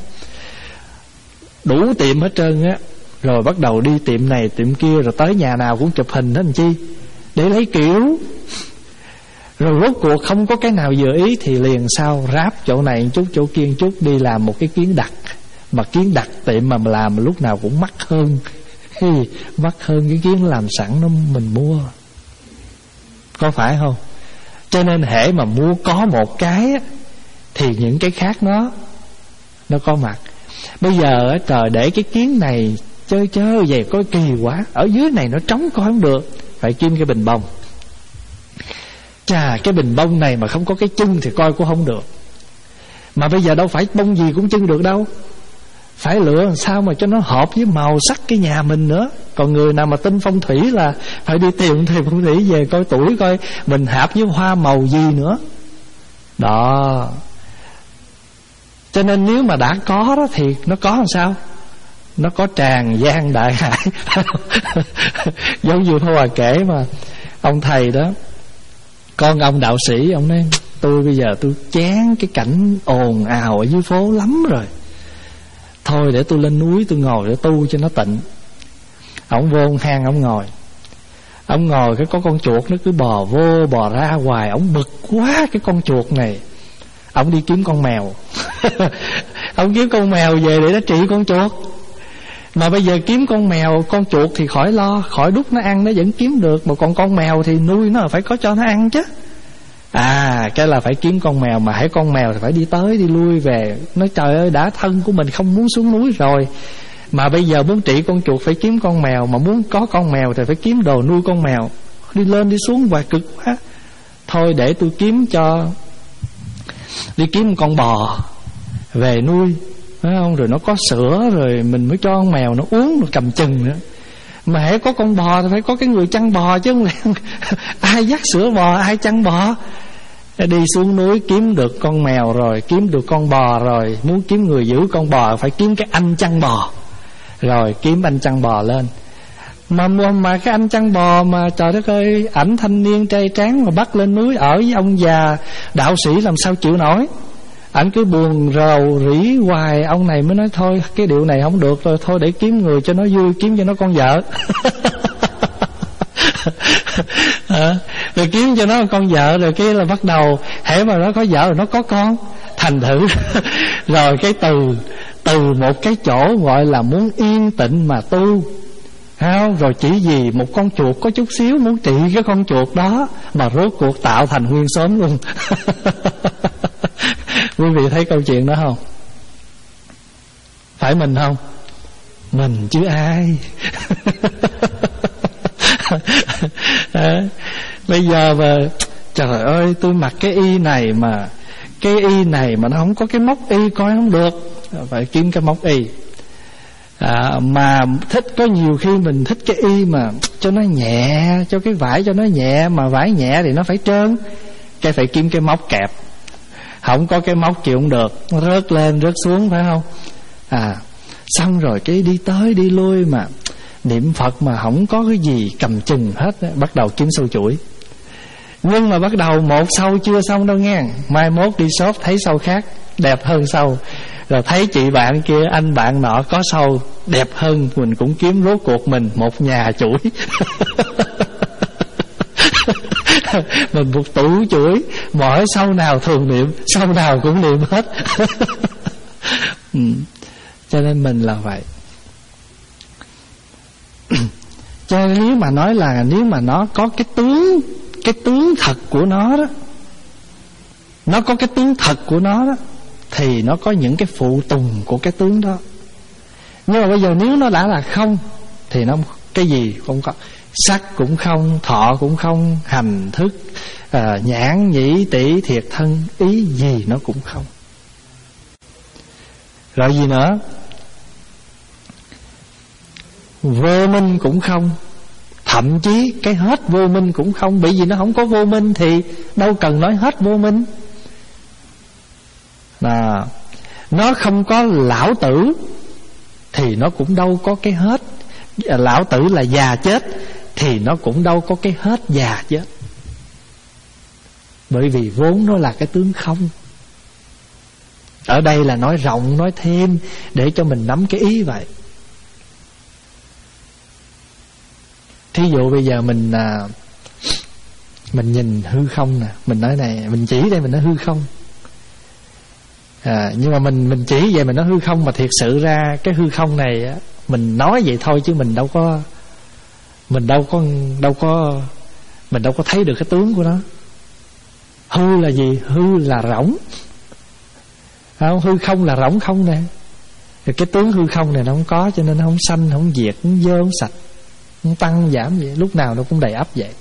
Đủ tiệm hết trơn á. Rồi bắt đầu đi tiệm này tiệm kia, rồi tới nhà nào cũng chụp hình hết làm chi? Để lấy kiểu. Rồi rốt cuộc không có cái nào vừa ý thì liền sao ráp chỗ này chút chỗ kia chút, đi làm một cái kiến đặt. Mà kiến đặt tiệm mà làm lúc nào cũng mắc hơn mắc hơn cái kiến làm sẵn nó mình mua. Có phải không? Cho nên hễ mà mua có một cái thì những cái khác nó Nó có mặt. Bây giờ trời để cái kiến này chơi chơi vậy có kỳ quá, ở dưới này nó trống coi không được, phải kim cái bình bông. Chà, cái bình bông này mà không có cái chân thì coi cũng không được. Mà bây giờ đâu phải bông gì cũng chân được đâu, phải lựa làm sao mà cho nó hợp với màu sắc cái nhà mình nữa. Còn người nào mà tin phong thủy là phải đi tìm thầy phong thủy về coi tuổi, coi mình hợp với hoa màu gì nữa. Đó. Cho nên nếu mà đã có đó thì nó có làm sao? Nó có tràn gian đại hải. Giống như Pháp Hòa kể mà ông thầy đó, con ông đạo sĩ, ông nói tôi bây giờ tôi chán cái cảnh ồn ào ở dưới phố lắm rồi, thôi để tôi lên núi tôi ngồi để tu cho nó tịnh. Ông vô hang ông ngồi, ông ngồi cái có con chuột nó cứ bò vô bò ra hoài. Ông bực quá cái con chuột này, ông đi kiếm con mèo. Ông kiếm con mèo về để nó trị con chuột. Mà bây giờ kiếm con mèo, con chuột thì khỏi lo, khỏi đút nó ăn nó vẫn kiếm được. Mà còn con mèo thì nuôi nó phải có cho nó ăn chứ. À, cái là phải kiếm con mèo. Mà hãy con mèo thì phải đi tới đi lui về. Nói trời ơi, đã thân của mình không muốn xuống núi rồi, mà bây giờ muốn trị con chuột phải kiếm con mèo. Mà muốn có con mèo thì phải kiếm đồ nuôi con mèo. Đi lên đi xuống hoài cực quá. Thôi để tôi kiếm cho, đi kiếm con bò về nuôi, phải không? Rồi nó có sữa rồi mình mới cho con mèo nó uống, rồi cầm chừng nữa. Mà hãy có con bò thì phải có cái người chăn bò chứ không lẽ ai dắt sữa bò, ai chăn bò. Đi xuống núi kiếm được con mèo rồi, kiếm được con bò rồi, muốn kiếm người giữ con bò phải kiếm cái anh chăn bò. Rồi kiếm anh chăn bò lên. Mà mà cái anh chăn bò mà trời đất ơi, ảnh thanh niên trai tráng mà bắt lên núi ở với ông già đạo sĩ làm sao chịu nổi. Ảnh cứ buồn rầu rỉ hoài. Ông này mới nói thôi cái điệu này không được rồi, thôi để kiếm người cho nó vui, kiếm cho nó con vợ. À, rồi kiếm cho nó con vợ, rồi cái là bắt đầu hễ mà nó có vợ rồi nó có con. Thành thử rồi cái từ từ một cái chỗ gọi là muốn yên tĩnh mà tu, không? Rồi chỉ vì một con chuột có chút xíu muốn trị cái con chuột đó mà rốt cuộc tạo thành nguyên xóm luôn. Quý vị thấy câu chuyện đó không? Phải mình không? Mình chứ ai. À, bây giờ mà trời ơi tôi mặc cái y này mà cái y này mà nó không có cái móc y coi không được, phải kiếm cái móc y. À, mà thích có nhiều khi mình thích cái y mà cho nó nhẹ, cho cái vải cho nó nhẹ, mà vải nhẹ thì nó phải trơn, cái phải kiếm cái móc kẹp. Không có cái móc chịu không được, nó rớt lên rớt xuống, phải không? À, xong rồi cái đi tới đi lui mà niệm Phật mà không có cái gì cầm chừng hết, bắt đầu kiếm sâu chuỗi. Nhưng mà bắt đầu một sâu chưa xong đâu nghe, mai mốt đi shop thấy sâu khác đẹp hơn sâu, rồi thấy chị bạn kia anh bạn nọ có sâu đẹp hơn, mình cũng kiếm, rốt cuộc mình một nhà chuỗi. Mình một tủ chuỗi, mỗi sâu nào thường niệm, sâu nào cũng niệm hết. Ừ. Cho nên mình là vậy. Cho nên nếu mà nói là nếu mà nó có cái tướng, cái tướng thật của nó đó, nó có cái tướng thật của nó đó, thì nó có những cái phụ tùng của cái tướng đó. Nhưng mà bây giờ nếu nó đã là không thì nó cái gì không có, sắc cũng không, thọ cũng không, hành thức, à, nhãn nhĩ tỷ thiệt thân ý gì nó cũng không. Rồi gì nữa? Vô minh cũng không. Thậm chí cái hết vô minh cũng không. Bởi vì nó không có vô minh thì đâu cần nói hết vô minh. À, nó không có lão tử thì nó cũng đâu có cái hết. Lão tử là già chết thì nó cũng đâu có cái hết già chết. Bởi vì vốn nó là cái tướng không. Ở đây là nói rộng, nói thêm để cho mình nắm cái ý vậy. Thí dụ bây giờ mình à, mình nhìn hư không nè, mình nói này, mình chỉ đây mình nói hư không. À, nhưng mà mình mình chỉ về mình nói hư không, mà thiệt sự ra cái hư không này á, mình nói vậy thôi chứ mình đâu có mình đâu có đâu có mình đâu có thấy được cái tướng của nó. Hư là gì? Hư là rỗng. Không, hư không là rỗng không nè. Thì cái tướng hư không này nó không có, cho nên nó không sanh, không diệt, không dơ, không sạch, không tăng giảm gì, lúc nào nó cũng đầy ắp vậy.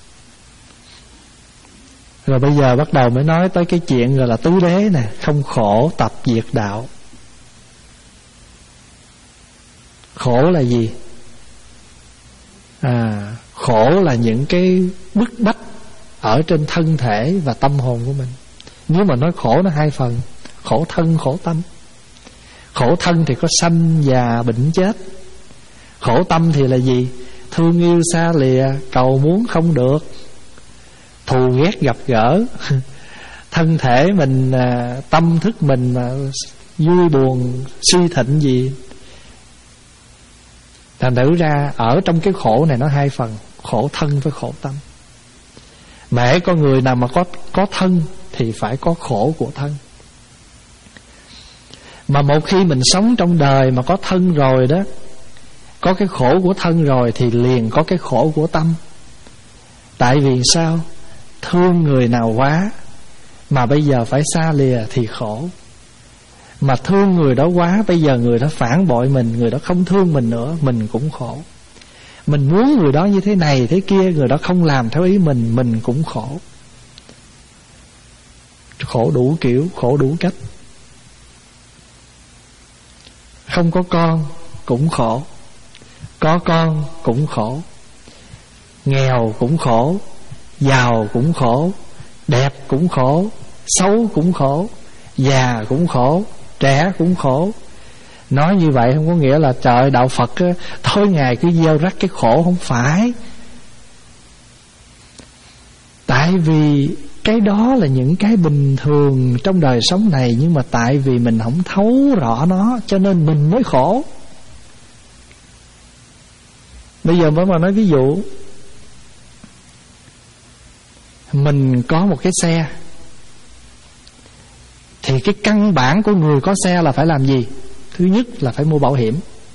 Rồi bây giờ bắt đầu mới nói tới cái chuyện gọi là tứ đế nè, không khổ tập diệt đạo. Khổ là gì? À, khổ là những cái bức bách ở trên thân thể và tâm hồn của mình. Nếu mà nói khổ nó hai phần, khổ thân, khổ tâm. Khổ thân thì có sanh già bệnh chết. Khổ tâm thì là gì? Thương yêu xa lìa, cầu muốn không được, thù ghét gặp gỡ. Thân thể mình, tâm thức mình mà vui buồn suy thịnh gì. Thành thử ra ở trong cái khổ này nó hai phần, khổ thân với khổ tâm. Mẹ có người nào mà có có thân thì phải có khổ của thân. Mà một khi mình sống trong đời mà có thân rồi đó, có cái khổ của thân rồi thì liền có cái khổ của tâm. Tại vì sao? Thương người nào quá mà bây giờ phải xa lìa thì khổ. Mà thương người đó quá, bây giờ người đó phản bội mình, người đó không thương mình nữa, mình cũng khổ. Mình muốn người đó như thế này thế kia, người đó không làm theo ý mình, mình cũng khổ. Khổ đủ kiểu, khổ đủ cách. Không có con cũng khổ, có con cũng khổ. Nghèo cũng khổ, giàu cũng khổ, Đẹp cũng khổ, xấu cũng khổ, già cũng khổ, trẻ cũng khổ. Nói như vậy không có nghĩa là trời đạo Phật á, tối ngày cứ gieo rắc cái khổ, không phải. Tại vì cái đó là những cái bình thường trong đời sống này, nhưng mà tại vì mình không thấu rõ nó cho nên mình mới khổ. Bây giờ mới mà nói ví dụ, mình có một cái xe, thì cái căn bản của người có xe là phải làm gì? Thứ nhất là phải mua bảo hiểm.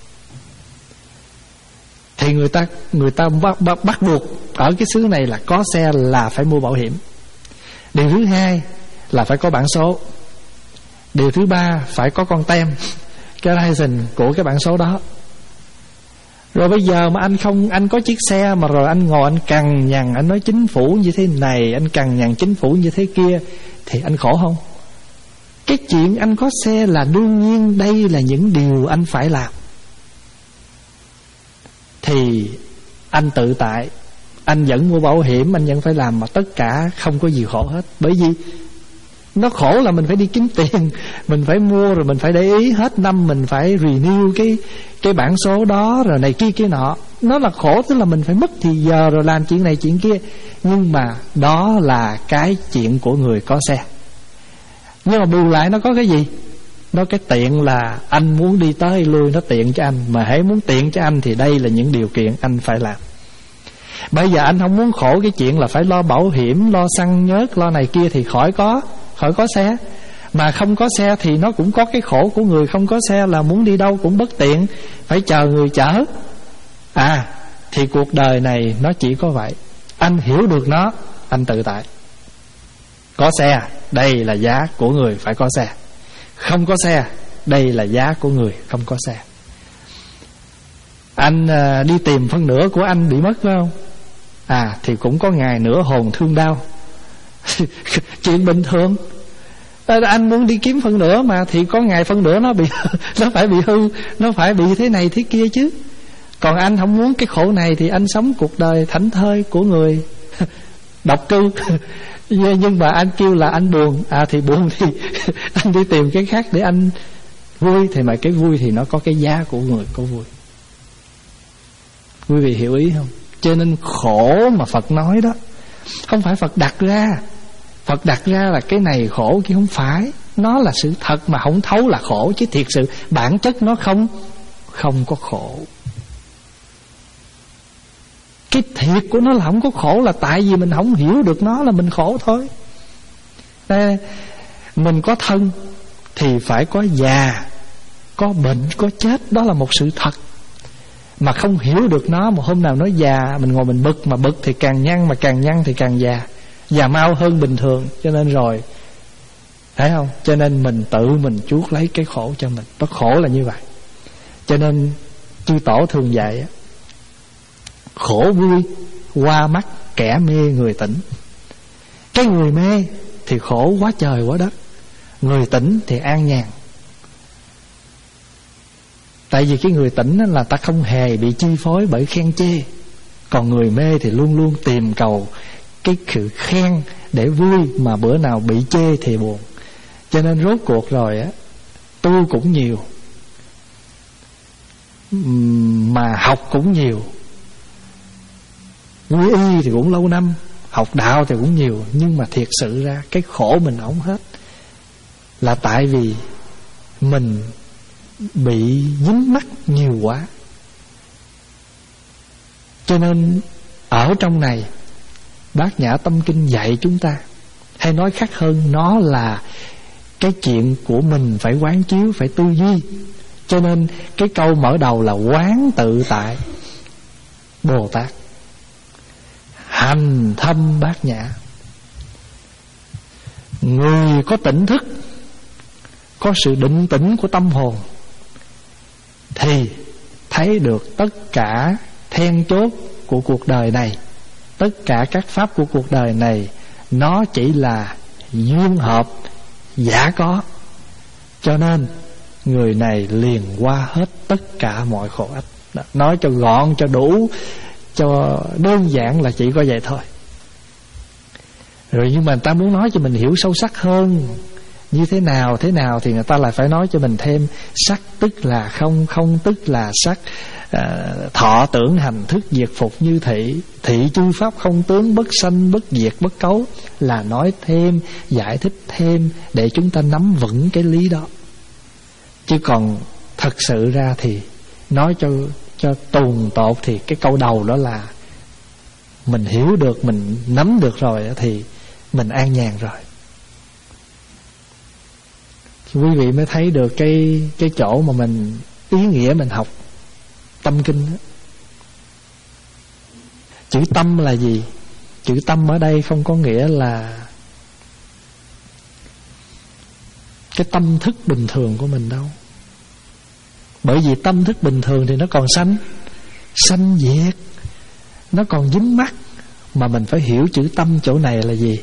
Thì người ta người ta bắt, bắt, bắt buộc ở cái xứ này là có xe là phải mua bảo hiểm. Điều thứ hai là phải có bản số. Điều thứ ba phải có con tem, cái license của cái bản số đó. Rồi bây giờ mà anh không, anh có chiếc xe mà rồi anh ngồi anh cằn nhằn, anh nói chính phủ như thế này, anh cằn nhằn chính phủ như thế kia, thì anh khổ không? Cái chuyện anh có xe là đương nhiên, đây là những điều anh phải làm. Thì anh tự tại, anh vẫn mua bảo hiểm, anh vẫn phải làm, mà tất cả không có gì khổ hết. Bởi vì nó khổ là mình phải đi kiếm tiền, mình phải mua, rồi mình phải để ý hết năm mình phải renew cái cái bản số đó, rồi này kia kia nọ. Nó là khổ, tức là mình phải mất thì giờ rồi làm chuyện này chuyện kia. Nhưng mà đó là cái chuyện của người có xe. Nhưng mà bù lại nó có cái gì? Nó cái tiện là anh muốn đi tới lui nó tiện cho anh. Mà hãy muốn tiện cho anh thì đây là những điều kiện anh phải làm. Bây giờ anh không muốn khổ cái chuyện là phải lo bảo hiểm, lo xăng nhớt, lo này kia, thì khỏi có khỏi có xe. Mà không có xe thì nó cũng có cái khổ của người không có xe, là muốn đi đâu cũng bất tiện, phải chờ người chở. À, thì cuộc đời này nó chỉ có vậy. Anh hiểu được nó, anh tự tại. Có xe, đây là giá của người phải có xe. Không có xe, đây là giá của người không có xe. Anh à, đi tìm phân nửa của anh bị mất phải không? À, thì cũng có ngày nửa hồn thương đau. Chuyện bình thường. Anh muốn đi kiếm phân nửa mà, thì có ngày phân nửa nó bị nó phải bị hư, nó phải bị thế này thế kia chứ. Còn anh không muốn cái khổ này thì anh sống cuộc đời thảnh thơi của người độc cư. Nhưng mà anh kêu là anh buồn, à thì buồn thì anh đi tìm cái khác để anh vui. Thì mà cái vui thì nó có cái giá của người có vui. Quý vị hiểu ý không? Cho nên khổ mà Phật nói đó, không phải Phật đặt ra. Phật đặt ra là cái này khổ chứ không phải. Nó là sự thật mà không thấu là khổ. Chứ thiệt sự bản chất nó không Không có khổ. Cái thiệt của nó là không có khổ, là tại vì mình không hiểu được nó là mình khổ thôi. Đây, mình có thân thì phải có già, có bệnh, có chết. Đó là một sự thật. Mà không hiểu được nó, mà hôm nào nó già mình ngồi mình bực, mà bực thì càng nhăn, mà càng nhăn thì càng già, già mau hơn bình thường. Cho nên rồi, thấy không? Cho nên mình tự mình chuốc lấy cái khổ cho mình. Nó khổ là như vậy. Cho nên chư tổ thường dạy, khổ vui qua mắt kẻ mê người tỉnh. Cái người mê thì khổ quá trời quá đất, người tỉnh thì an nhàn. Tại vì cái người tỉnh là ta không hề bị chi phối bởi khen chê. Còn người mê thì luôn luôn tìm cầu cái sự khen để vui, mà bữa nào bị chê thì buồn. Cho nên rốt cuộc rồi á, tu cũng nhiều, mà học cũng nhiều, quy y thì cũng lâu năm, học đạo thì cũng nhiều. Nhưng mà thiệt sự ra cái khổ mình ổng hết, là tại vì mình bị dính mắc nhiều quá. Cho nên ở trong này Bát Nhã Tâm Kinh dạy chúng ta, hay nói khác hơn, nó là cái chuyện của mình phải quán chiếu, phải tư duy. Cho nên cái câu mở đầu là quán tự tại Bồ Tát, hành thâm bát nhã. Người có tỉnh thức, có sự định tĩnh của tâm hồn, thì thấy được tất cả then chốt của cuộc đời này, tất cả các pháp của cuộc đời này, nó chỉ là duyên hợp giả có. Cho nên người này liền qua hết tất cả mọi khổ ách. Nói cho gọn, cho đủ, cho đơn giản là chỉ có vậy thôi. Rồi nhưng mà người ta muốn nói cho mình hiểu sâu sắc hơn, như thế nào thế nào thì người ta lại phải nói cho mình thêm. Sắc tức là không, không tức là sắc, à, thọ tưởng hành thức diệt phục như thị, thị chư pháp không tướng, bất sanh bất diệt bất cấu. Là nói thêm, giải thích thêm để chúng ta nắm vững cái lý đó. Chứ còn thật sự ra thì nói cho cho tuồn tột thì cái câu đầu đó là mình hiểu được, mình nắm được rồi thì mình an nhàn rồi. Quý vị mới thấy được cái cái chỗ mà mình ý nghĩa mình học tâm kinh đó. Chữ tâm là gì? Chữ tâm ở đây không có nghĩa là cái tâm thức bình thường của mình đâu. Bởi vì tâm thức bình thường thì nó còn sanh sanh diệt, nó còn dính mắc. Mà mình phải hiểu chữ tâm chỗ này là gì?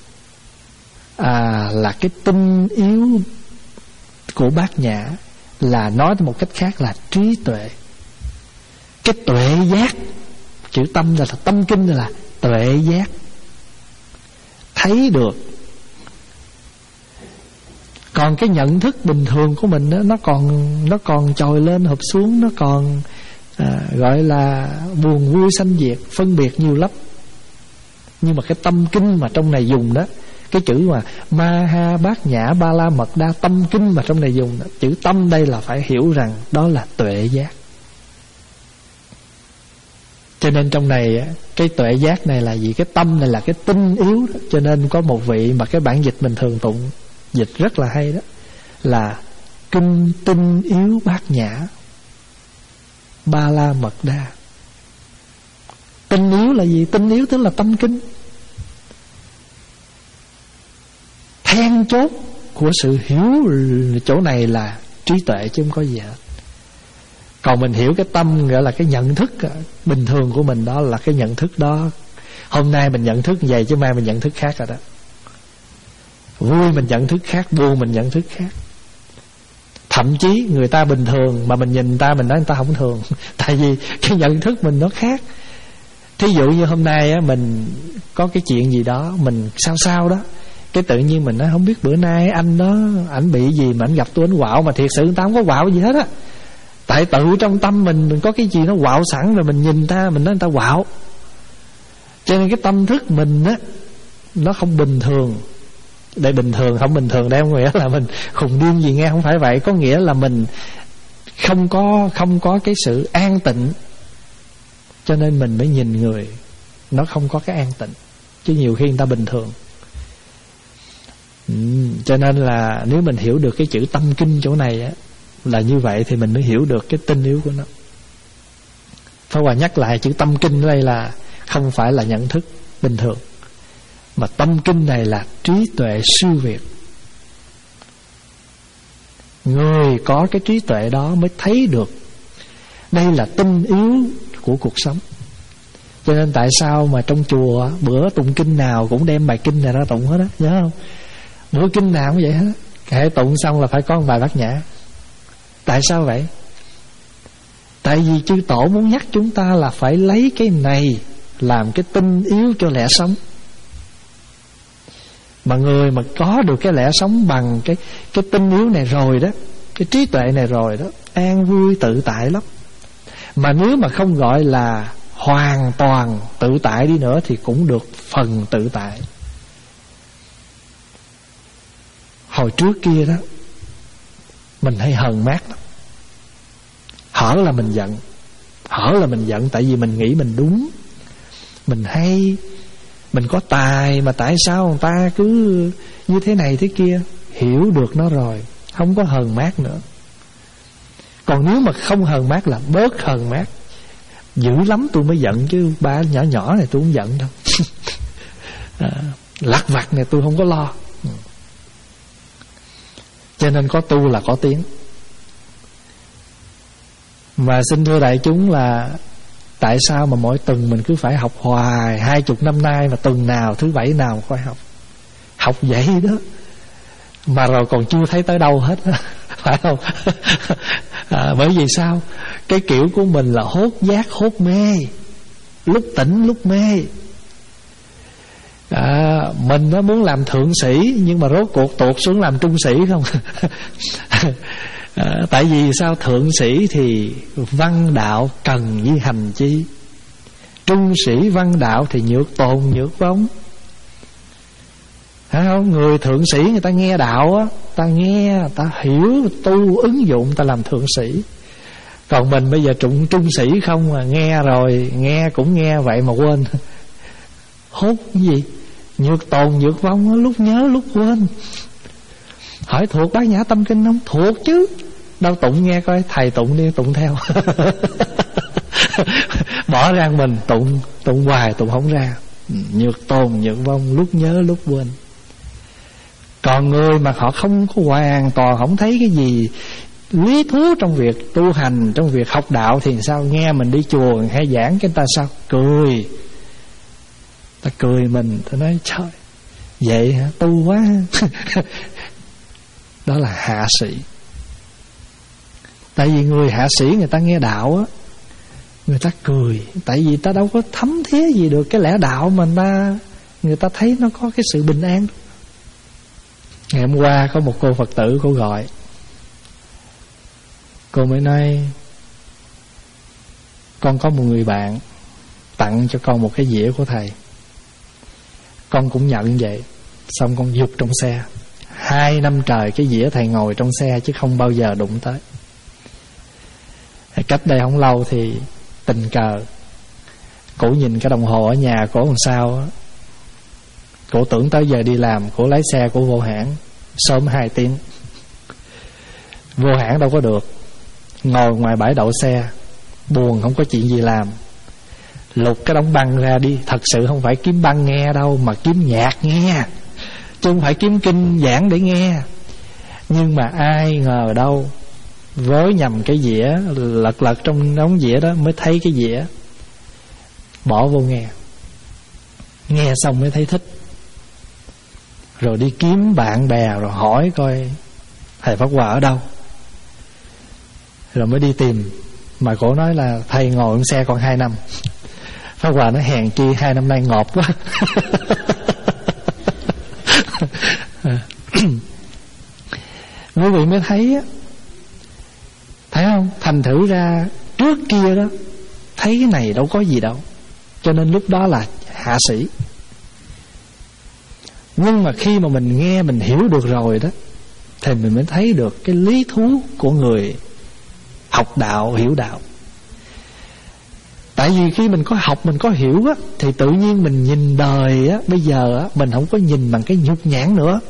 À, là cái tinh yếu của Bát Nhã. Là nói một cách khác là trí tuệ. Cái tuệ giác. Chữ tâm là tâm kinh là tuệ giác. Thấy được. Còn cái nhận thức bình thường của mình đó, nó còn nó còn trồi lên hợp xuống, nó còn à, gọi là buồn vui sanh diệt, phân biệt nhiều lắm. Nhưng mà cái tâm kinh mà trong này dùng đó, cái chữ mà Ma Ha Bát Nhã Ba La Mật Đa tâm kinh mà trong này dùng đó, chữ tâm đây là phải hiểu rằng đó là tuệ giác. Cho nên trong này cái tuệ giác này là gì? Cái tâm này là cái tinh yếu đó. Cho nên có một vị mà cái bản dịch mình thường tụng dịch rất là hay đó, là kinh tinh yếu Bát Nhã Ba La Mật Đa. Tinh yếu là gì? Tinh yếu tức là tâm kinh. Then chốt của sự hiểu chỗ này là trí tuệ chứ không có gì hết. Còn mình hiểu cái tâm gọi là cái nhận thức bình thường của mình, đó là cái nhận thức đó. Hôm nay mình nhận thức vậy chứ mai mình nhận thức khác rồi đó. Vui mình nhận thức khác, buồn mình nhận thức khác. Thậm chí người ta bình thường mà mình nhìn người ta mình nói người ta không thường. Tại vì cái nhận thức mình nó khác. Thí dụ như hôm nay á, mình có cái chuyện gì đó mình sao sao đó, cái tự nhiên mình nói không biết bữa nay anh đó ảnh bị gì mà ảnh gặp tôi ảnh quạo. Mà thiệt sự người ta không có quạo gì hết á. Tại tự trong tâm mình mình có cái gì nó quạo sẵn rồi, mình nhìn người ta mình nói người ta quạo. Cho nên cái tâm thức mình á, nó không bình thường. Đây bình thường không bình thường đây không nghĩa là mình khùng điên gì nghe, không phải vậy. Có nghĩa là mình không có không có cái sự an tịnh. Cho nên mình mới nhìn người nó không có cái an tịnh. Chứ nhiều khi người ta bình thường. ừ, Cho nên là nếu mình hiểu được cái chữ tâm kinh chỗ này á, là như vậy thì mình mới hiểu được cái tinh yếu của nó. Pháp Hòa nhắc lại chữ tâm kinh ở đây là không phải là nhận thức bình thường, mà tâm kinh này là trí tuệ siêu việt. Người có cái trí tuệ đó mới thấy được đây là tinh yếu của cuộc sống. Cho nên tại sao mà trong chùa bữa tụng kinh nào cũng đem bài kinh này ra tụng hết á, nhớ không? Bữa kinh nào cũng vậy hết. Hệ tụng xong là phải có một bài Bát Nhã. Tại sao vậy? Tại vì chư tổ muốn nhắc chúng ta là phải lấy cái này làm cái tinh yếu cho lẽ sống. Mà người mà có được cái lẽ sống bằng cái cái tinh yếu này rồi đó, cái trí tuệ này rồi đó, an vui tự tại lắm. Mà nếu mà không gọi là hoàn toàn tự tại đi nữa thì cũng được phần tự tại. Hồi trước kia đó mình hay hờn mát lắm. Hở là mình giận, hở là mình giận. Tại vì mình nghĩ mình đúng, mình hay, mình có tài, mà tại sao người ta cứ như thế này thế kia. Hiểu được nó rồi, không có hờn mát nữa. Còn nếu mà không hờn mát là bớt hờn mát. Dữ lắm tôi mới giận, chứ ba nhỏ nhỏ này tôi không giận đâu. à, Lặt vặt này tôi không có lo. Cho nên có tu là có tiếng. Mà xin thưa đại chúng là tại sao mà mỗi tuần mình cứ phải học hoài. Hai chục năm nay mà tuần nào thứ bảy nào phải học. Học vậy đó mà rồi còn chưa thấy tới đâu hết. Phải không? à, Bởi vì sao? Cái kiểu của mình là hốt giác hốt mê, lúc tỉnh lúc mê. à, mình nó muốn làm thượng sĩ, nhưng mà rốt cuộc tuột xuống làm trung sĩ không. à, Tại vì sao? Thượng sĩ thì văn đạo cần với hành chi, trung sĩ văn đạo thì nhược tồn nhược vong. Thấy không? Người thượng sĩ người ta nghe đạo á, ta nghe, ta hiểu, tu ứng dụng, ta làm thượng sĩ. Còn mình bây giờ trung, trung sĩ không à, nghe rồi, nghe cũng nghe vậy mà quên. Hốt cái gì? Nhược tồn nhược vong, lúc nhớ lúc quên. Hỏi thuộc Bát Nhã Tâm Kinh không? Thuộc chứ. Đâu tụng nghe coi, thầy tụng đi, tụng theo. Bỏ ra mình tụng, tụng hoài tụng không ra. Nhược tồn nhược vong, lúc nhớ lúc quên. Còn người mà họ không có hoàn toàn không thấy cái gì lý thú trong việc tu hành, trong việc học đạo thì sao? Nghe mình đi chùa hay giảng cái ta sao? Cười. Ta cười mình, ta nói trời, vậy hả? Tu quá. Đó là hạ sĩ. Tại vì người hạ sĩ người ta nghe đạo á, người ta cười. Tại vì ta đâu có thấm thía gì được cái lẽ đạo mà ta, người ta thấy nó có cái sự bình an. Ngày hôm qua có một cô Phật tử, cô gọi, cô mới nói con có một người bạn tặng cho con một cái dĩa của thầy, con cũng nhận vậy. Xong con giục trong xe. Hai năm trời cái dĩa thầy ngồi trong xe chứ không bao giờ đụng tới. Cách đây không lâu thì tình cờ cổ nhìn cái đồng hồ ở nhà cổ làm sao, cổ tưởng tới giờ đi làm, cổ lái xe cổ vô hãng sớm hai tiếng. Vô hãng đâu có được, ngồi ngoài bãi đậu xe buồn không có chuyện gì làm, lục cái đống băng ra đi. Thật sự không phải kiếm băng nghe đâu, mà kiếm nhạc nghe, chứ không phải kiếm kinh giảng để nghe. Nhưng mà ai ngờ đâu với nhầm cái dĩa, lật lật trong đống dĩa đó mới thấy cái dĩa, bỏ vô nghe. Nghe xong mới thấy thích, rồi đi kiếm bạn bè rồi hỏi coi thầy Pháp Hòa ở đâu, rồi mới đi tìm. Mà cổ nói là thầy ngồi trong xe còn hai năm. Pháp Hòa nói hèn chi hai năm nay ngọt quá. Quý vị mới thấy á, thấy không? Thành thử ra trước kia đó thấy cái này đâu có gì đâu, cho nên lúc đó là hạ sĩ. Nhưng mà khi mà mình nghe, mình hiểu được rồi đó, thì mình mới thấy được cái lý thú của người học đạo, hiểu đạo. Tại vì khi mình có học, mình có hiểu á, thì tự nhiên mình nhìn đời á, bây giờ á, mình không có nhìn bằng cái nhục nhãn nữa.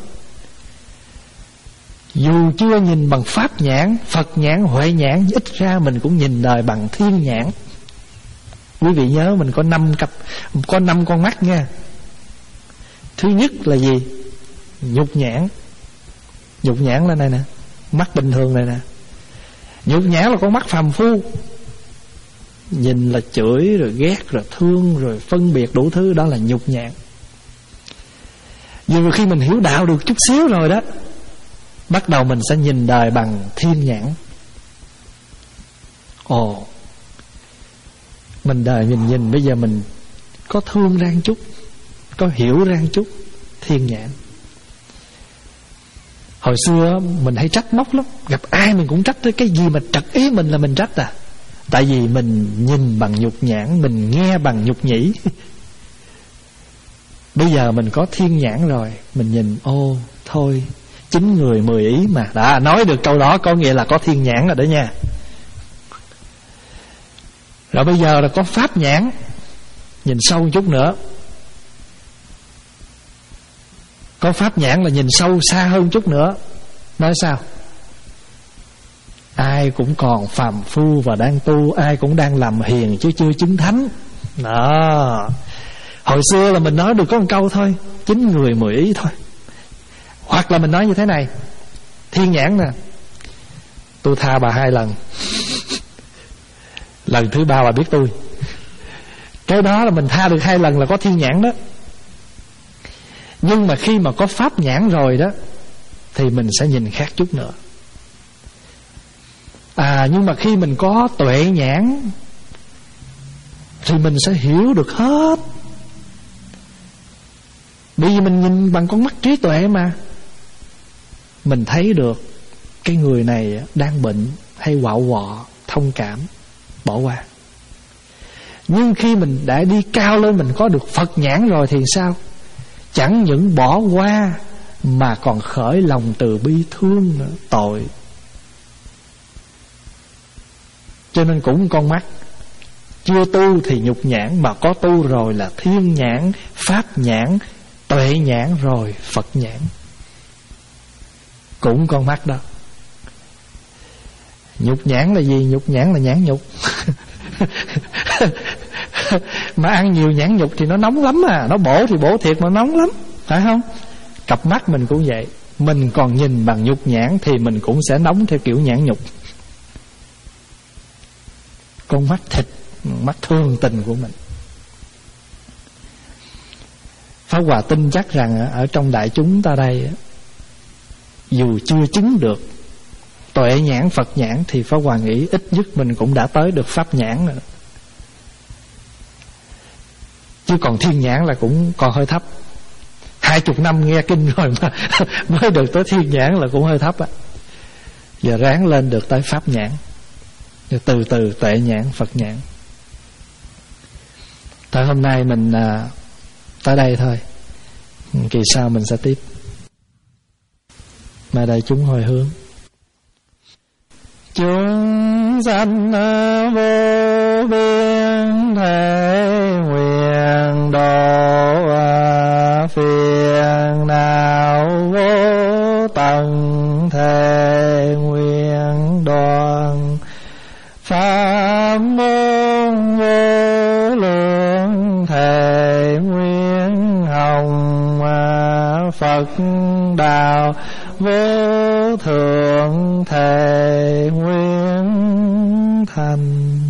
Dù chưa nhìn bằng pháp nhãn, Phật nhãn, Huệ nhãn, ít ra mình cũng nhìn đời bằng thiên nhãn. Quý vị nhớ mình có năm cặp, có năm con mắt nha. Thứ nhất là gì? Nhục nhãn. Nhục nhãn là này nè, mắt bình thường này nè. Nhục nhãn là con mắt phàm phu, nhìn là chửi, rồi ghét, rồi thương, rồi phân biệt đủ thứ. Đó là nhục nhãn. Nhưng khi mình hiểu đạo được chút xíu rồi đó, bắt đầu mình sẽ nhìn đời bằng thiên nhãn. Ồ, mình đời mình nhìn bây giờ mình có thương ra chút, có hiểu ra chút, thiên nhãn. Hồi xưa mình hay trách móc lắm, gặp ai mình cũng trách tới cái gì mà trật ý mình là mình trách à. Tại vì mình nhìn bằng nhục nhãn, mình nghe bằng nhục nhĩ. Bây giờ mình có thiên nhãn rồi, mình nhìn ô thôi, chín người mười ý mà. Đã nói được câu đó có nghĩa là có thiên nhãn rồi đó nha. Rồi bây giờ là có pháp nhãn, nhìn sâu một chút nữa. Có pháp nhãn là nhìn sâu xa hơn chút nữa. Nói sao? Ai cũng còn phàm phu và đang tu, ai cũng đang làm hiền chứ chưa chứng thánh. Đó. Hồi xưa là mình nói được có một câu thôi, chín người mười ý thôi. Hoặc là mình nói như thế này, thiên nhãn nè, tôi tha bà hai lần, lần thứ ba bà biết tôi. Cái đó là mình tha được hai lần là có thiên nhãn đó. Nhưng mà khi mà có pháp nhãn rồi đó, thì mình sẽ nhìn khác chút nữa. À, nhưng mà khi mình có tuệ nhãn thì mình sẽ hiểu được hết. Bởi vì mình nhìn bằng con mắt trí tuệ mà, mình thấy được cái người này đang bệnh hay quạo quọ, thông cảm, bỏ qua. Nhưng khi mình đã đi cao lên, mình có được Phật nhãn rồi thì sao? Chẳng những bỏ qua mà còn khởi lòng từ bi thương nữa, tội. Cho nên cũng con mắt, chưa tu thì nhục nhãn, mà có tu rồi là thiên nhãn, pháp nhãn, tuệ nhãn, rồi Phật nhãn. Cũng con mắt đó. Nhục nhãn là gì? Nhục nhãn là nhãn nhục. Mà ăn nhiều nhãn nhục thì nó nóng lắm à. Nó bổ thì bổ thiệt mà nóng lắm, phải không? Cặp mắt mình cũng vậy. Mình còn nhìn bằng nhục nhãn thì mình cũng sẽ nóng theo kiểu nhãn nhục. Con mắt thịt, mắt thương tình của mình. Pháp Hòa tin chắc rằng ở trong đại chúng ta đây, dù chưa chứng được tuệ nhãn Phật nhãn, thì Pháp Hòa nghĩ ít nhất mình cũng đã tới được pháp nhãn rồi. Chứ còn thiên nhãn là cũng còn hơi thấp. Hai chục năm nghe kinh rồi mà mới được tới thiên nhãn là cũng hơi thấp á. Giờ ráng lên được tới pháp nhãn, rồi từ từ tuệ nhãn Phật nhãn. Tới hôm nay mình à, tới đây thôi. Kỳ sau mình sẽ tiếp. Mà đại chúng hồi hướng. Chúng sanh vô biên thể nguyện độ phiền não vô tận thể nguyện đoàn pháp môn vô lượng thể nguyện hồng Phật đạo vô thượng thể nguyện thành.